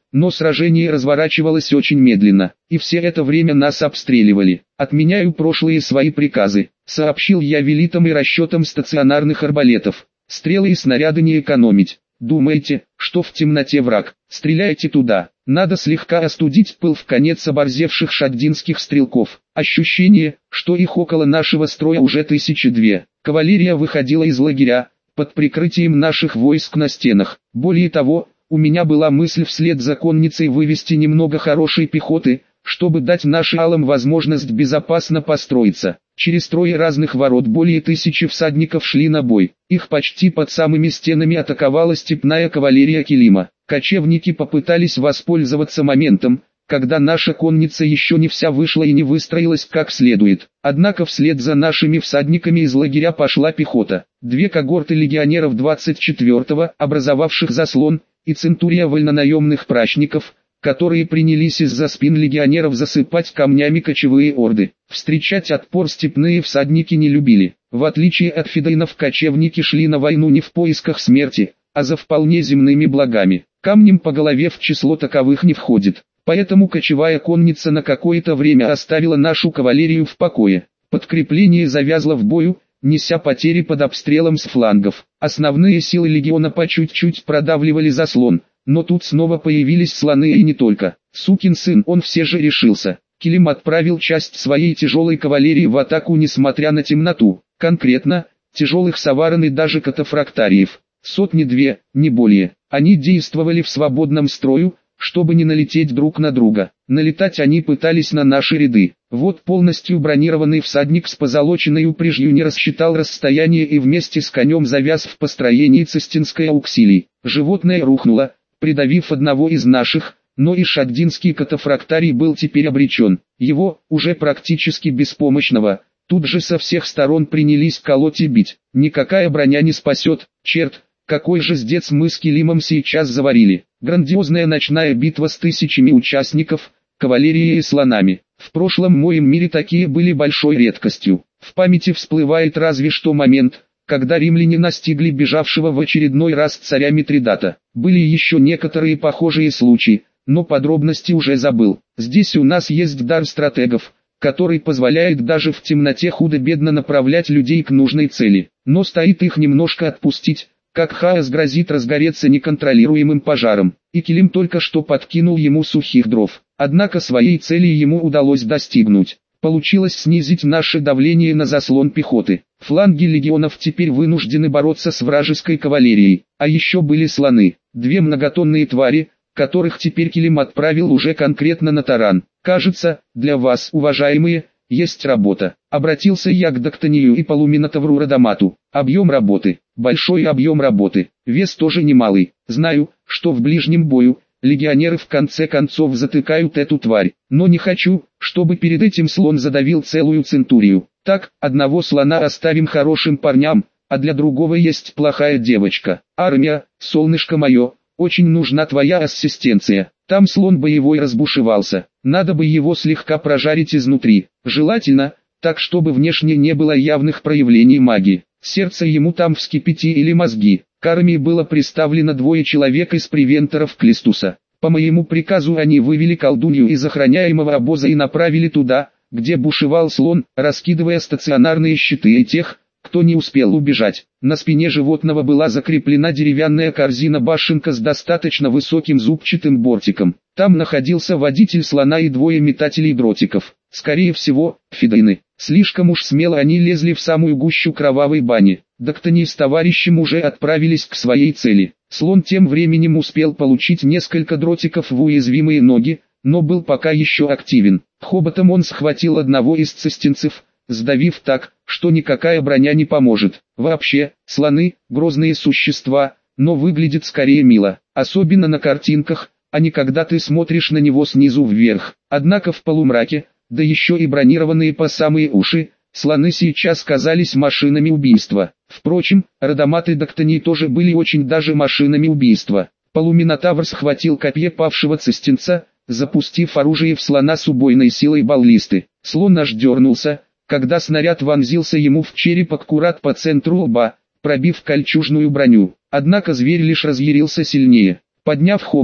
но сражение разворачивалось очень медленно, и все это время нас обстреливали. «Отменяю прошлые свои приказы», — сообщил я велитам и расчетам стационарных арбалетов. «Стрелы и снаряды не экономить. Думаете, что в темноте враг? Стреляйте туда». Надо слегка остудить пыл вконец оборзевших шаддинских стрелков. Ощущение, что их около нашего строя уже тысячи две. Кавалерия выходила из лагеря, под прикрытием наших войск на стенах. Более того, у меня была мысль вслед за конницей вывести немного хорошей пехоты, чтобы дать нашим алам возможность безопасно построиться. Через трое разных ворот более тысячи всадников шли на бой. Их почти под самыми стенами атаковала степная кавалерия Килима. Кочевники попытались воспользоваться моментом, когда наша конница еще не вся вышла и не выстроилась как следует. Однако вслед за нашими всадниками из лагеря пошла пехота. Две когорты легионеров двадцать четвёртого, образовавших заслон, и центурия вольнонаемных прачников, которые принялись из-за спин легионеров засыпать камнями кочевые орды. Встречать отпор степные всадники не любили. В отличие от фидайнов, кочевники шли на войну не в поисках смерти, а за вполне земными благами. Камнем по голове в число таковых не входит. Поэтому кочевая конница на какое-то время оставила нашу кавалерию в покое. Подкрепление завязло в бою, неся потери под обстрелом с флангов. Основные силы легиона по чуть-чуть продавливали заслон, но тут снова появились слоны и не только. Сукин сын, он все же решился. Килим отправил часть своей тяжелой кавалерии в атаку несмотря на темноту. Конкретно, тяжелых саваран и даже катафрактариев. Сотни-две, не более. Они действовали в свободном строю, чтобы не налететь друг на друга. Налетать они пытались на наши ряды. Вот полностью бронированный всадник с позолоченной упряжью не рассчитал расстояние и вместе с конем завяз в построении цистинской ауксилии. Животное рухнуло, придавив одного из наших, но и шаддинский катафрактарий был теперь обречен. Его, уже практически беспомощного, тут же со всех сторон принялись колоть и бить. Никакая броня не спасет, черт. Какой же сдец мы с Килимом сейчас заварили. Грандиозная ночная битва с тысячами участников, кавалерией и слонами. В прошлом моем мире такие были большой редкостью. В памяти всплывает разве что момент, когда римляне настигли бежавшего в очередной раз царя Митридата. Были еще некоторые похожие случаи, но подробности уже забыл. Здесь у нас есть дар стратегов, который позволяет даже в темноте худо-бедно направлять людей к нужной цели. Но стоит их немножко отпустить, как хаос грозит разгореться неконтролируемым пожаром, и Килим только что подкинул ему сухих дров. Однако своей цели ему удалось достигнуть. Получилось снизить наше давление на заслон пехоты. Фланги легионов теперь вынуждены бороться с вражеской кавалерией, а еще были слоны, две многотонные твари, которых теперь Килим отправил уже конкретно на таран. Кажется, для вас, уважаемые, есть работа. Обратился я к Доктонию и Полуминотавру Радамату. Объем работы. Большой объем работы. Вес тоже немалый. Знаю, что в ближнем бою легионеры в конце концов затыкают эту тварь. Но не хочу, чтобы перед этим слон задавил целую центурию. Так, одного слона оставим хорошим парням, а для другого есть плохая девочка. Армия, солнышко мое, очень нужна твоя ассистенция. Там слон боевой разбушевался. Надо бы его слегка прожарить изнутри. Желательно, так чтобы внешне не было явных проявлений магии. Сердце ему там вскипяти или мозги. К армии было приставлено двое человек из превенторов Клистуса. По моему приказу они вывели колдунью из охраняемого обоза и направили туда, где бушевал слон, раскидывая стационарные щиты и тех, кто не успел убежать. На спине животного была закреплена деревянная корзина-башенка с достаточно высоким зубчатым бортиком. Там находился водитель слона и двое метателей дротиков. Скорее всего, фидайны. Слишком уж смело они лезли в самую гущу кровавой бани. Доктони с товарищем уже отправились к своей цели. Слон тем временем успел получить несколько дротиков в уязвимые ноги, но был пока еще активен. Хоботом он схватил одного из цистинцев, сдавив так, что никакая броня не поможет. Вообще, слоны – грозные существа, но выглядят скорее мило, особенно на картинках, а не когда ты смотришь на него снизу вверх. Однако в полумраке, да еще и бронированные по самые уши, слоны сейчас казались машинами убийства. Впрочем, Радамат и Доктоний тоже были очень даже машинами убийства. Полуминотавр схватил копье павшего цистинца, запустив оружие в слона с убойной силой баллисты. Слон аж дернулся, когда снаряд вонзился ему в череп аккурат по центру лба, пробив кольчужную броню. Однако зверь лишь разъярился сильнее. Подняв хобот,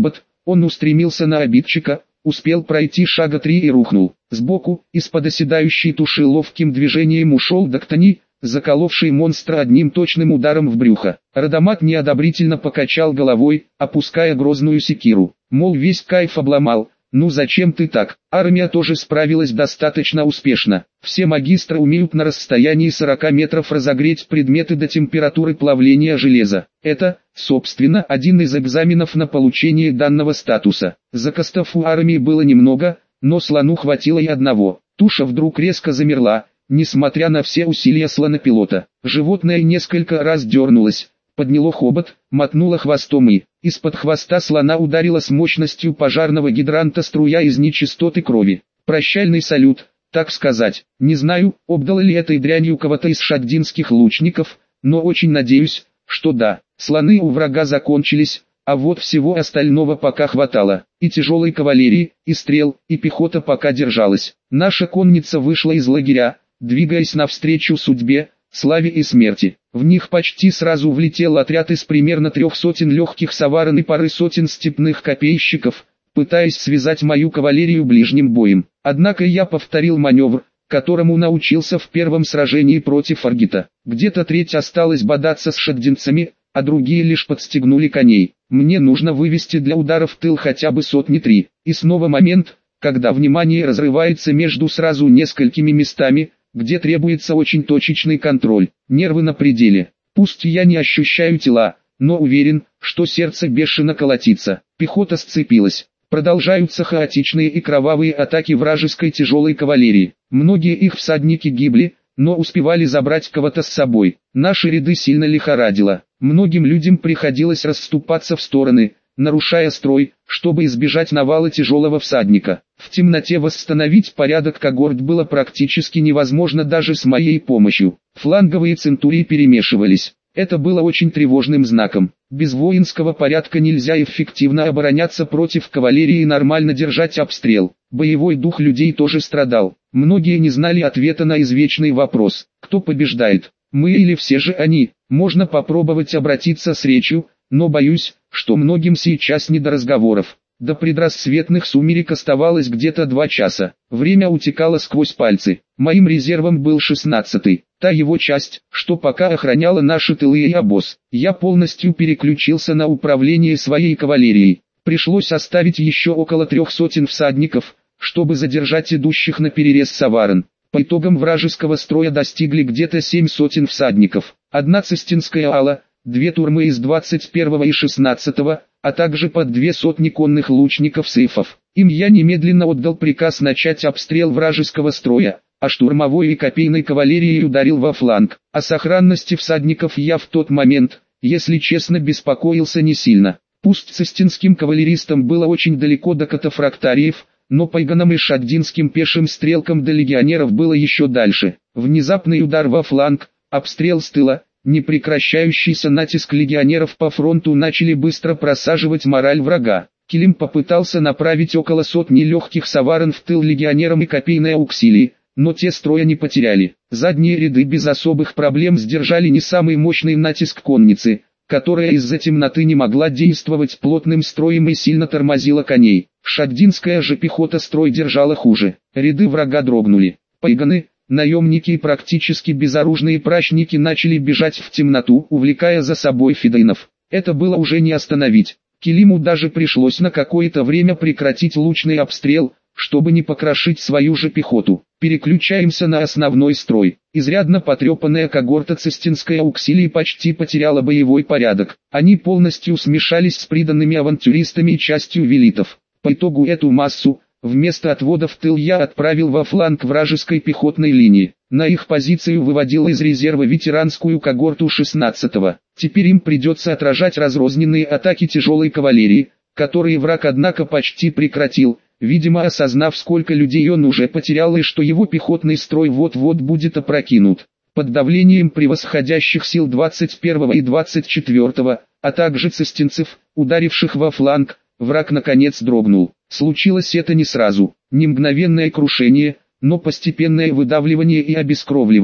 Он устремился на обидчика, успел пройти шага три и рухнул. Сбоку, из-под оседающей туши ловким движением ушел Доктани, заколовший монстра одним точным ударом в брюхо. Радамат неодобрительно покачал головой, опуская грозную секиру. Мол, весь кайф обломал. Ну зачем ты так? Армия тоже справилась достаточно успешно. Все магистры умеют на расстоянии сорока метров разогреть предметы до температуры плавления железа. Это, собственно, один из экзаменов на получение данного статуса. Закостов у армии было немного, но слону хватило и одного. Туша вдруг резко замерла, несмотря на все усилия слонопилота. Животное несколько раз дернулось, подняло хобот, мотнуло хвостом и, из-под хвоста слона ударила с мощностью пожарного гидранта струя из нечистоты крови. Прощальный салют, так сказать. Не знаю, обдало ли этой дрянью кого-то из шаддинских лучников, но очень надеюсь, что да. Слоны у врага закончились, а вот всего остального пока хватало. И тяжелой кавалерии, и стрел, и пехота пока держалась. Наша конница вышла из лагеря, двигаясь навстречу судьбе, славе и смерти. В них почти сразу влетел отряд из примерно трех сотен легких саваран и пары сотен степных копейщиков, пытаясь связать мою кавалерию ближним боем. Однако я повторил маневр, которому научился в первом сражении против Аргита. Где-то треть осталась бодаться с шаддинцами, а другие лишь подстегнули коней. Мне нужно вывести для удара в тыл хотя бы сотни три. И снова момент, когда внимание разрывается между сразу несколькими местами, где требуется очень точечный контроль. Нервы на пределе. Пусть я не ощущаю тела, но уверен, что сердце бешено колотится. Пехота сцепилась. Продолжаются хаотичные и кровавые атаки вражеской тяжелой кавалерии. Многие их всадники гибли, но успевали забрать кого-то с собой. Наши ряды сильно лихорадило. Многим людям приходилось расступаться в стороны, нарушая строй, чтобы избежать навала тяжелого всадника. В темноте восстановить порядок когорт было практически невозможно даже с моей помощью. Фланговые центурии перемешивались. Это было очень тревожным знаком. Без воинского порядка нельзя эффективно обороняться против кавалерии и нормально держать обстрел. Боевой дух людей тоже страдал. Многие не знали ответа на извечный вопрос: кто побеждает, мы или все же они? Можно попробовать обратиться с речью, но боюсь, что многим сейчас не до разговоров. До предрассветных сумерек оставалось где-то два часа. Время утекало сквозь пальцы. Моим резервом был шестнадцатый, та его часть, что пока охраняла наши тылы и обоз. Я полностью переключился на управление своей кавалерией. Пришлось оставить еще около трех сотен всадников, чтобы задержать идущих на перерез саваран. По итогам вражеского строя достигли где-то семь сотен всадников. Одна цистинская ала, две турмы из двадцать первого и шестнадцатого, а также под две сотни конных лучников-сейфов. Им я немедленно отдал приказ начать обстрел вражеского строя, а штурмовой и копейной кавалерией ударил во фланг. О сохранности всадников я в тот момент, если честно, беспокоился не сильно. Пусть цистинским кавалеристам было очень далеко до катафрактариев, но пайганам и шаддинским пешим стрелкам до легионеров было еще дальше. Внезапный удар во фланг, обстрел с тыла, непрекращающийся натиск легионеров по фронту начали быстро просаживать мораль врага. Килим попытался направить около сотни легких саваран в тыл легионерам и копейной ауксилии, но те строя не потеряли. Задние ряды без особых проблем сдержали не самый мощный натиск конницы, которая из-за темноты не могла действовать плотным строем и сильно тормозила коней. Шаддинская же пехота строй держала хуже. Ряды врага дрогнули. Пайганы, наемники и практически безоружные прачники начали бежать в темноту, увлекая за собой фидайнов. Это было уже не остановить. Килиму даже пришлось на какое-то время прекратить лучный обстрел, чтобы не покрошить свою же пехоту. Переключаемся на основной строй. Изрядно потрепанная когорта цистинской ауксилии почти потеряла боевой порядок. Они полностью смешались с приданными авантюристами и частью велитов. По итогу эту массу, вместо отвода в тыл, я отправил во фланг вражеской пехотной линии. На их позицию выводил из резерва ветеранскую когорту шестнадцатого. Теперь им придется отражать разрозненные атаки тяжелой кавалерии, которые враг однако почти прекратил, видимо осознав, сколько людей он уже потерял и что его пехотный строй вот-вот будет опрокинут. Под давлением превосходящих сил двадцать первого и двадцать четвёртого, а также цистинцев, ударивших во фланг, враг наконец дрогнул. Случилось это не сразу, не мгновенное крушение, но постепенное выдавливание и обескровливание.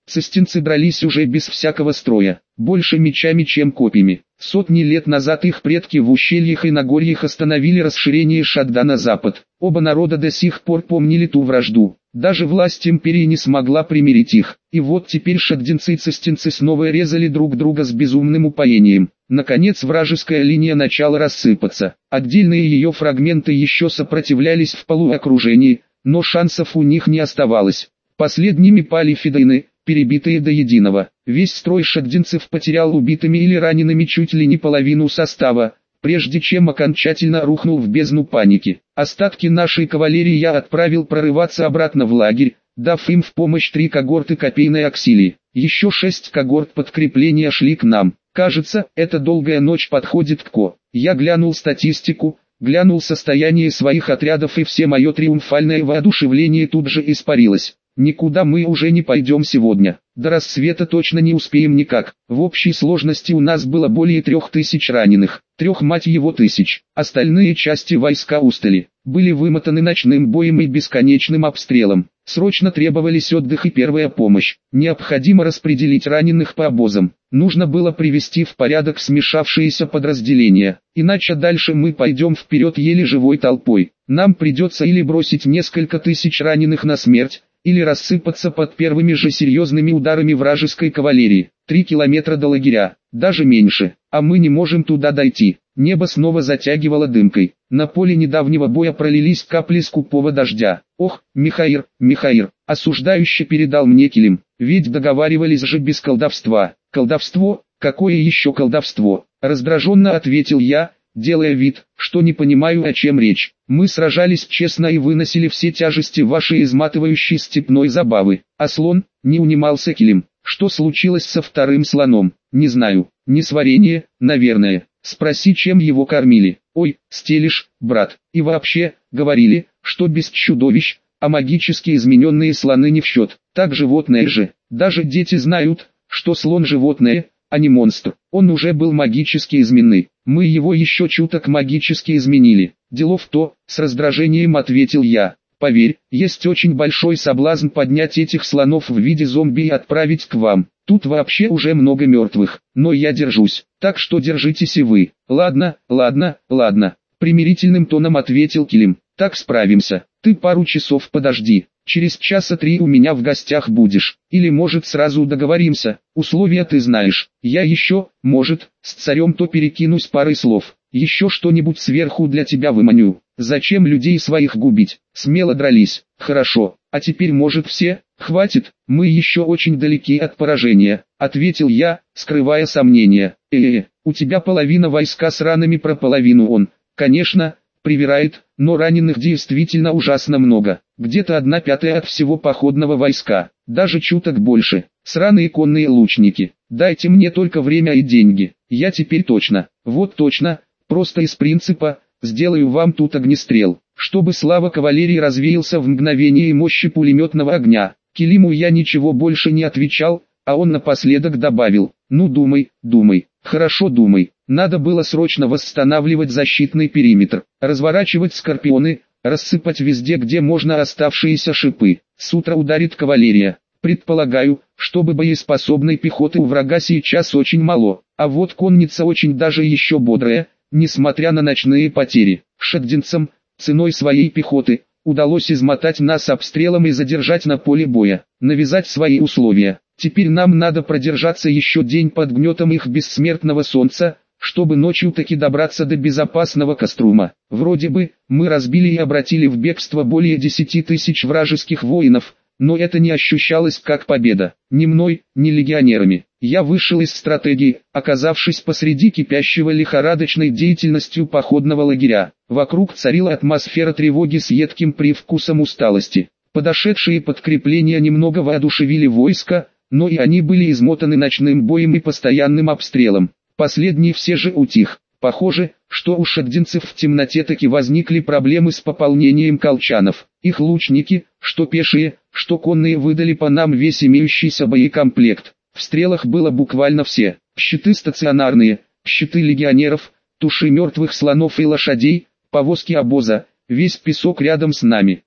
Цистинцы дрались уже без всякого строя, больше мечами, чем копьями. Сотни лет назад их предки в ущельях и Нагорьях остановили расширение Шадда на запад. Оба народа до сих пор помнили ту вражду. Даже власть империи не смогла примирить их. И вот теперь шаддинцы и цистинцы снова резали друг друга с безумным упоением. Наконец вражеская линия начала рассыпаться. Отдельные ее фрагменты еще сопротивлялись в полуокружении, но шансов у них не оставалось. Последними пали фидайны, перебитые до единого. Весь строй шаддинцев потерял убитыми или ранеными чуть ли не половину состава, прежде чем окончательно рухнул в бездну паники. Остатки нашей кавалерии я отправил прорываться обратно в лагерь, дав им в помощь три когорты копейной аксилии. Еще шесть когорт подкрепления шли к нам. Кажется, эта долгая ночь подходит к ко. Я глянул статистику, глянул состояние своих отрядов, и все мое триумфальное воодушевление тут же испарилось. Никуда мы уже не пойдем сегодня. До рассвета точно не успеем никак. В общей сложности у нас было более трех тысяч раненых. Трех мать его тысяч. Остальные части войска устали. Были вымотаны ночным боем и бесконечным обстрелом. Срочно требовались отдых и первая помощь. Необходимо распределить раненых по обозам. Нужно было привести в порядок смешавшиеся подразделения. Иначе дальше мы пойдем вперед еле живой толпой. Нам придется или бросить несколько тысяч раненых на смерть, или рассыпаться под первыми же серьезными ударами вражеской кавалерии. Три километра до лагеря, даже меньше, а мы не можем туда дойти. Небо снова затягивало дымкой. На поле недавнего боя пролились капли скупого дождя. Ох, Михаир, Михаир, осуждающе передал мне Килим, ведь договаривались же без колдовства. Колдовство? Какое еще колдовство? Раздраженно ответил я, делая вид, что не понимаю, о чем речь. Мы сражались честно и выносили все тяжести вашей изматывающей степной забавы. А слон, не унимался Килим. Что случилось со вторым слоном? Не знаю. Несварение, наверное. Спроси, чем его кормили. Ой, стелишь, брат. И вообще, говорили, что без чудовищ, а магически измененные слоны не в счет. Так животное же. Даже дети знают, что слон животное, а не монстр. Он уже был магически изменный. Мы его еще чуток магически изменили. Дело в то, с раздражением ответил я. Поверь, есть очень большой соблазн поднять этих слонов в виде зомби и отправить к вам. Тут вообще уже много мертвых, но я держусь, так что держитесь и вы. Ладно, ладно, ладно, примирительным тоном ответил Килим. Так справимся. Ты пару часов подожди. Через часа три у меня в гостях будешь. Или может сразу договоримся. Условия ты знаешь. Я еще, может, с царем то перекинусь парой слов. Еще что-нибудь сверху для тебя выманю. Зачем людей своих губить? Смело дрались. Хорошо. А теперь может все? Хватит. Мы еще очень далеки от поражения. Ответил я, скрывая сомнения. Э-э, у тебя половина войска с ранами, про половину он. Конечно, привирает, но раненых действительно ужасно много. Где-то одна пятая от всего походного войска, даже чуток больше. Сраные конные лучники. Дайте мне только время и деньги. Я теперь точно, вот точно, просто из принципа, сделаю вам тут огнестрел, чтобы слава кавалерии развеялся в мгновение и мощи пулеметного огня. Килиму я ничего больше не отвечал, а он напоследок добавил: ну думай, думай, хорошо думай. Надо было срочно восстанавливать защитный периметр, разворачивать скорпионы, рассыпать везде, где можно, оставшиеся шипы. С утра ударит кавалерия. Предполагаю, чтобы боеспособной пехоты у врага сейчас очень мало, а вот конница очень даже еще бодрая, несмотря на ночные потери. Шаддинцам, ценой своей пехоты, удалось измотать нас обстрелом и задержать на поле боя, навязать свои условия. Теперь нам надо продержаться еще день под гнетом их бессмертного солнца, чтобы ночью таки добраться до безопасного Кострума. Вроде бы, мы разбили и обратили в бегство более десяти тысяч вражеских воинов, но это не ощущалось как победа. Ни мной, ни легионерами. Я вышел из стратегии, оказавшись посреди кипящего лихорадочной деятельностью походного лагеря. Вокруг царила атмосфера тревоги с едким привкусом усталости. Подошедшие подкрепления немного воодушевили войско, но и они были измотаны ночным боем и постоянным обстрелом. Последний все же утих. Похоже, что у шаддинцев в темноте таки возникли проблемы с пополнением колчанов. Их лучники, что пешие, что конные, выдали по нам весь имеющийся боекомплект. В стрелах было буквально все. Щиты стационарные, щиты легионеров, туши мертвых слонов и лошадей, повозки обоза, весь песок рядом с нами.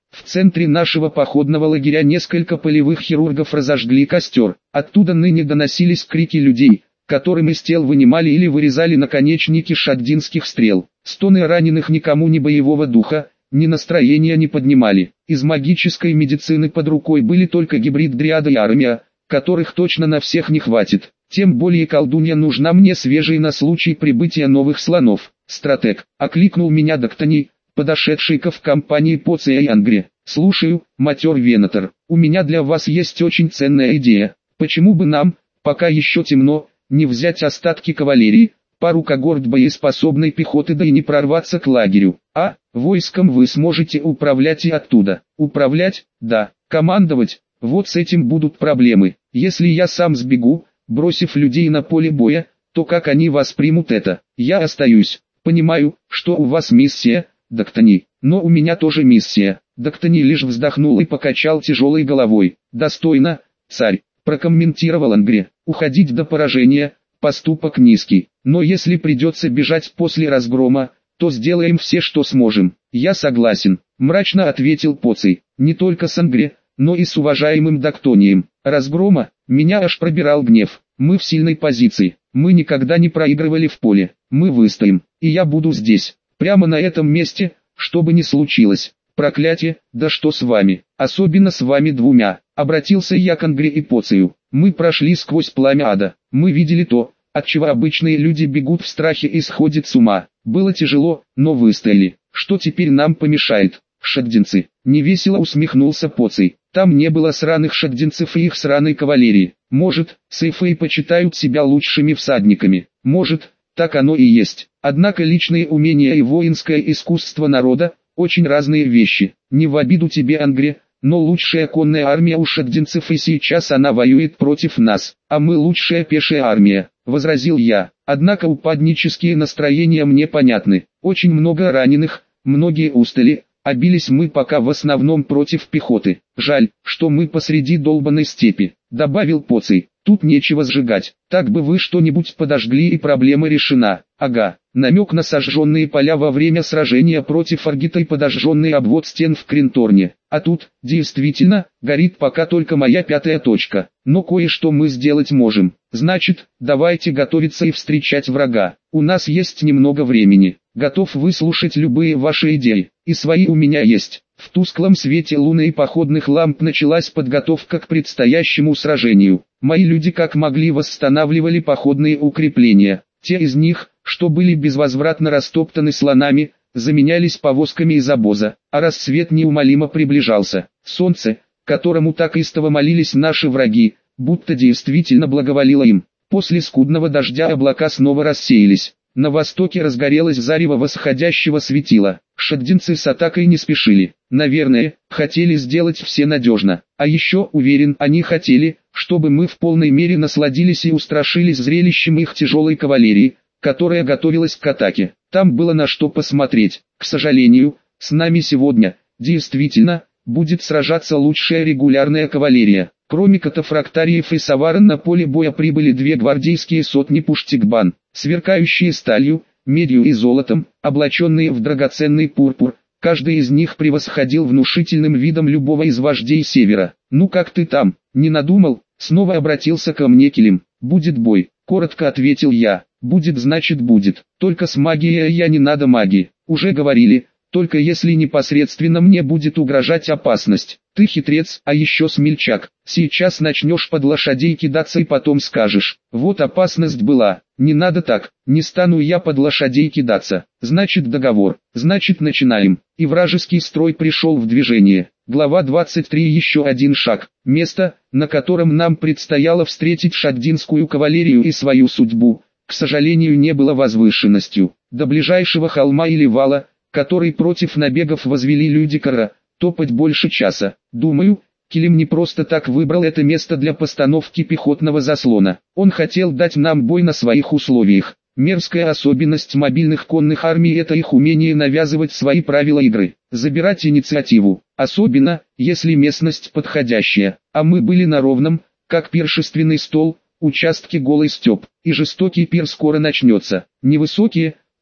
В центре нашего походного лагеря несколько полевых хирургов разожгли костер. Оттуда ныне доносились крики людей, которым из тел вынимали или вырезали наконечники шаддинских стрел. Стоны раненых никому ни боевого духа, ни настроения не поднимали. Из магической медицины под рукой были только гибрид Дриада и Армия, которых точно на всех не хватит. Тем более колдунья нужна мне свежей на случай прибытия новых слонов. Стратег, окликнул меня Доктани, подошедший ко в компании Поция и Ангре. Слушаю, матер Венатор, у меня для вас есть очень ценная идея. Почему бы нам, пока еще темно, не взять остатки кавалерии, пару когорт боеспособной пехоты, да и не прорваться к лагерю? А, войском вы сможете управлять и оттуда. Управлять? Да. Командовать? Вот с этим будут проблемы. Если я сам сбегу, бросив людей на поле боя, то как они воспримут это? Я остаюсь. Понимаю, что у вас миссия, Доктани, но у меня тоже миссия. Доктани лишь вздохнул и покачал тяжелой головой. Достойно, царь, прокомментировал Ангре. Уходить до поражения, поступок низкий. Но если придется бежать после разгрома, то сделаем все, что сможем. Я согласен, мрачно ответил Поций. Не только с Ангре, но и с уважаемым Доктонием. Разгрома, меня аж пробирал гнев. Мы в сильной позиции, мы никогда не проигрывали в поле. Мы выстоим, и я буду здесь, прямо на этом месте, что бы ни случилось. Проклятие, да что с вами, особенно с вами двумя. Обратился я к Ангре и Поцию. Мы прошли сквозь пламя ада, мы видели то, от чего обычные люди бегут в страхе и сходят с ума. Было тяжело, но выстояли. Что теперь нам помешает? Шаддинцы. Невесело усмехнулся Поций. Там не было сраных шаддинцев и их сраной кавалерии. Может, сейфы почитают себя лучшими всадниками. Может, так оно и есть. Однако личные умения и воинское искусство народа – очень разные вещи. Не в обиду тебе, Ангре, но лучшая конная армия у шаддинцев, и сейчас она воюет против нас, а мы лучшая пешая армия, возразил я. Однако упаднические настроения мне понятны. Очень много раненых, многие устали, а бились мы пока в основном против пехоты. Жаль, что мы посреди долбанной степи, добавил Поций. Тут нечего сжигать, так бы вы что-нибудь подожгли и проблема решена. Ага, намек на сожженные поля во время сражения против Аргита и подожженный обвод стен в Кринторне. А тут, действительно, горит пока только моя пятая точка. Но кое-что мы сделать можем. Значит, давайте готовиться и встречать врага. У нас есть немного времени. Готов выслушать любые ваши идеи. И свои у меня есть. В тусклом свете луны и походных ламп началась подготовка к предстоящему сражению. Мои люди как могли восстанавливали походные укрепления. Те из них, что были безвозвратно растоптаны слонами, заменялись повозками из обоза, а рассвет неумолимо приближался. Солнце, которому так истово молились наши враги, будто действительно благоволило им. После скудного дождя облака снова рассеялись. На востоке разгорелось зарево восходящего светила. Шаддинцы с атакой не спешили. Наверное, хотели сделать все надежно. А еще, уверен, они хотели, чтобы мы в полной мере насладились и устрашились зрелищем их тяжелой кавалерии, которая готовилась к атаке. Там было на что посмотреть. К сожалению, с нами сегодня, действительно, будет сражаться лучшая регулярная кавалерия. Кроме катафрактариев и саваран на поле боя прибыли две гвардейские сотни пуштикбан, сверкающие сталью, медью и золотом, облаченные в драгоценный пурпур. Каждый из них превосходил внушительным видом любого из вождей севера. «Ну как ты там, не надумал?» Снова обратился ко мне Килим. «Будет бой», — коротко ответил я. «Будет, значит будет. Только с магией я не надо магии. Уже говорили, только если непосредственно мне будет угрожать опасность. Ты хитрец, а еще смельчак. Сейчас начнешь под лошадей кидаться и потом скажешь: вот опасность была. Не надо так, не стану я под лошадей кидаться. Значит договор, значит начинаем». И вражеский строй пришел в движение. Глава двадцать три. Еще один шаг. Место, на котором нам предстояло встретить шаддинскую кавалерию и свою судьбу, к сожалению, не было возвышенностью. До ближайшего холма или вала, который против набегов возвели люди Кара, топать больше часа. Думаю, Килим не просто так выбрал это место для постановки пехотного заслона. Он хотел дать нам бой на своих условиях. Мерзкая особенность мобильных конных армий – это их умение навязывать свои правила игры, забирать инициативу, особенно, если местность подходящая. А мы были на ровном, как пиршественный стол, участке голый степ, и жестокий пир скоро начнется. Невысокие,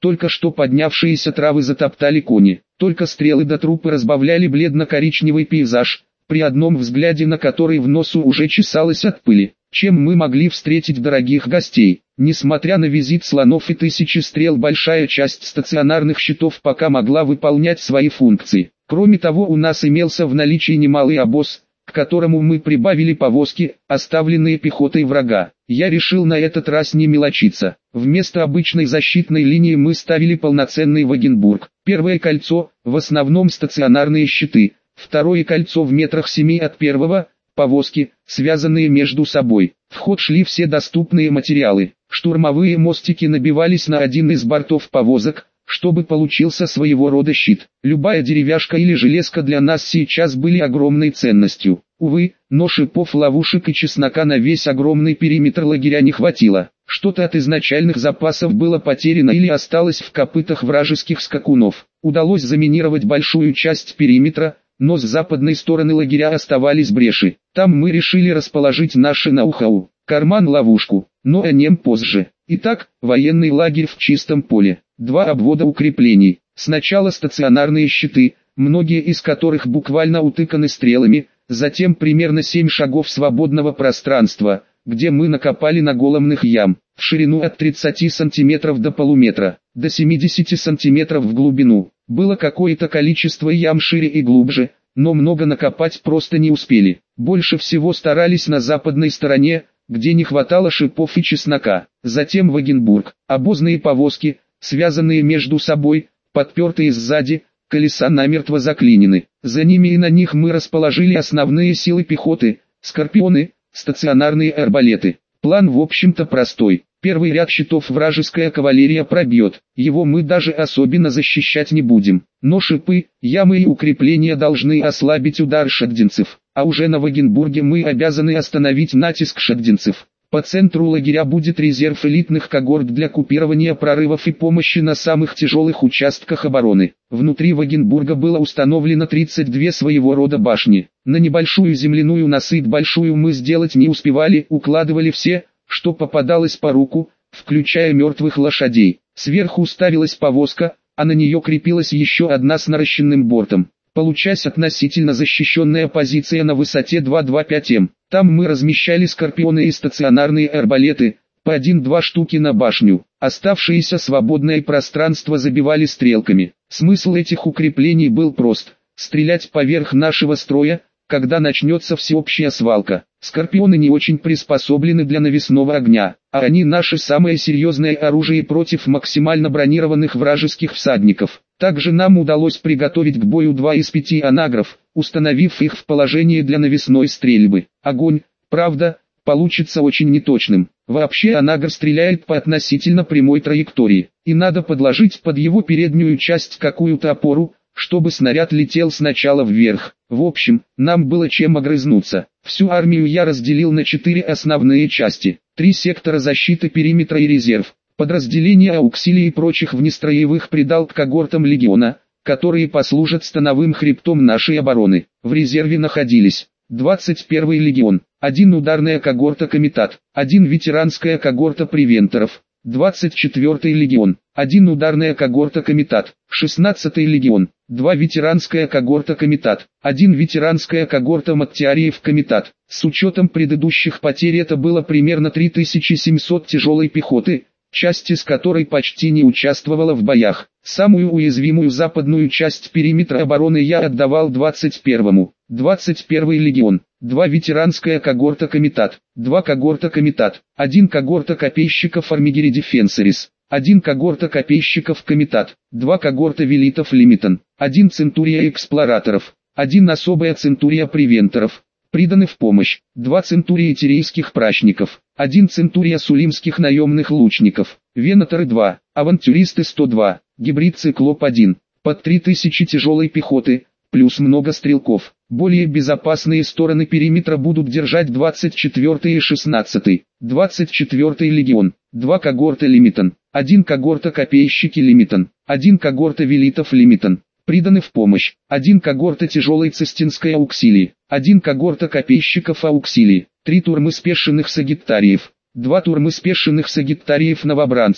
только что поднявшиеся травы затоптали кони, только стрелы до трупы разбавляли бледно-коричневый пейзаж, при одном взгляде на который в носу уже чесалось от пыли. Чем мы могли встретить дорогих гостей? Несмотря на визит слонов и тысячи стрел, большая часть стационарных щитов пока могла выполнять свои функции. Кроме того, у нас имелся в наличии немалый обоз, к которому мы прибавили повозки, оставленные пехотой врага. Я решил на этот раз не мелочиться. Вместо обычной защитной линии мы ставили полноценный Вагенбург. Первое кольцо, в основном стационарные щиты, второе кольцо в метрах семи от первого, повозки, связанные между собой. В ход шли все доступные материалы. Штурмовые мостики набивались на один из бортов повозок, чтобы получился своего рода щит. Любая деревяшка или железка для нас сейчас были огромной ценностью. Увы, но шипов, ловушек и чеснока на весь огромный периметр лагеря не хватило. Что-то от изначальных запасов было потеряно или осталось в копытах вражеских скакунов. Удалось заминировать большую часть периметра, но с западной стороны лагеря оставались бреши. Там мы решили расположить наши ноу-хау, карман-ловушку, но о нем позже. Итак, военный лагерь в чистом поле. Два обвода укреплений. Сначала стационарные щиты, многие из которых буквально утыканы стрелами, затем примерно семь шагов свободного пространства, где мы накопали наголомных ям, в ширину от тридцати сантиметров до полуметра, до семидесяти сантиметров в глубину. Было какое-то количество ям шире и глубже, но много накопать просто не успели. Больше всего старались на западной стороне, где не хватало шипов и чеснока. Затем Вагенбург, обозные повозки, связанные между собой, подпертые сзади, колеса намертво заклинены. За ними и на них мы расположили основные силы пехоты, скорпионы, стационарные арбалеты. План в общем-то простой. Первый ряд щитов вражеская кавалерия пробьет, его мы даже особенно защищать не будем. Но шипы, ямы и укрепления должны ослабить удар шагдинцев, а уже на Вагенбурге мы обязаны остановить натиск шагдинцев. По центру лагеря будет резерв элитных когорт для купирования прорывов и помощи на самых тяжелых участках обороны. Внутри Вагенбурга было установлено тридцать две своего рода башни. На небольшую земляную насыпь большую мы сделать не успевали, укладывали все, что попадалось по руку, включая мертвых лошадей. Сверху ставилась повозка, а на нее крепилась еще одна с наращенным бортом. Получась относительно защищенная позиция на высоте два целых двадцать пять сотых. Там мы размещали скорпионы и стационарные арбалеты, по один-два штуки на башню. Оставшееся свободное пространство забивали стрелками. Смысл этих укреплений был прост: стрелять поверх нашего строя, когда начнется всеобщая свалка. Скорпионы не очень приспособлены для навесного огня, а они наше самое серьезное оружие против максимально бронированных вражеских всадников. Также нам удалось приготовить к бою два из пяти анагров, установив их в положение для навесной стрельбы. Огонь, правда, получится очень неточным. Вообще анагр стреляет по относительно прямой траектории, и надо подложить под его переднюю часть какую-то опору, чтобы снаряд летел сначала вверх. В общем, нам было чем огрызнуться. Всю армию я разделил на четыре основные части. Три сектора защиты периметра и резерв. Подразделения ауксилий и прочих внестроевых придал к когортам легиона, которые послужат становым хребтом нашей обороны. В резерве находились двадцать первый легион, один ударная когорта комитат, один ветеранская когорта превенторов, двадцать четвёртый легион, один ударная когорта комитат, шестнадцатый легион, два ветеранская когорта комитат, один ветеранская когорта маттиариев комитат. С учетом предыдущих потерь это было примерно три тысячи семьсот тяжелой пехоты, часть из которой почти не участвовала в боях. Самую уязвимую западную часть периметра обороны я отдавал двадцать первому. двадцать первый легион, два ветеранская когорта комитат, два когорта комитат, один когорта копейщиков Армигери Дефенсорис, один когорта копейщиков комитат, два когорта велитов Лимитон, один центурия эксплораторов, один особая центурия превенторов, приданы в помощь, два центурия тирийских прачников, один центурия сулимских наемных лучников, венаторы два, авантюристы сто два, гибрид циклоп один, под три тысячи тяжелой пехоты, плюс много стрелков. Более безопасные стороны периметра будут держать двадцать четвёртый и шестнадцатый, двадцать четвёртый легион, два когорта Лимитон, один когорта копейщики Лимитон, один когорта велитов Лимитон, приданы в помощь, один когорта тяжелой цистинской ауксилии, один когорта копейщиков ауксилии, три турмы спешенных сагиттариев, два турмы спешенных сагиттариев новобранцев,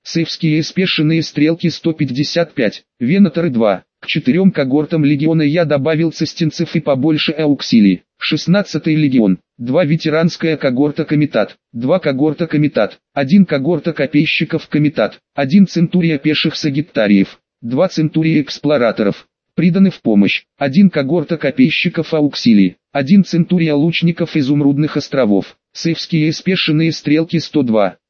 Сейвские спешенные стрелки сто пятьдесят пять, венаторы два. К четырем когортам легиона я добавил цистинцев и побольше ауксилий. шестнадцатый легион, два ветеранская когорта комитат, два когорта комитат, один когорта копейщиков комитат, один центурия пеших сагиттариев, два центурия эксплораторов. Приданы в помощь, один когорта копейщиков ауксилий, один центурия лучников изумрудных островов. Сейвские спешенные стрелки сто два.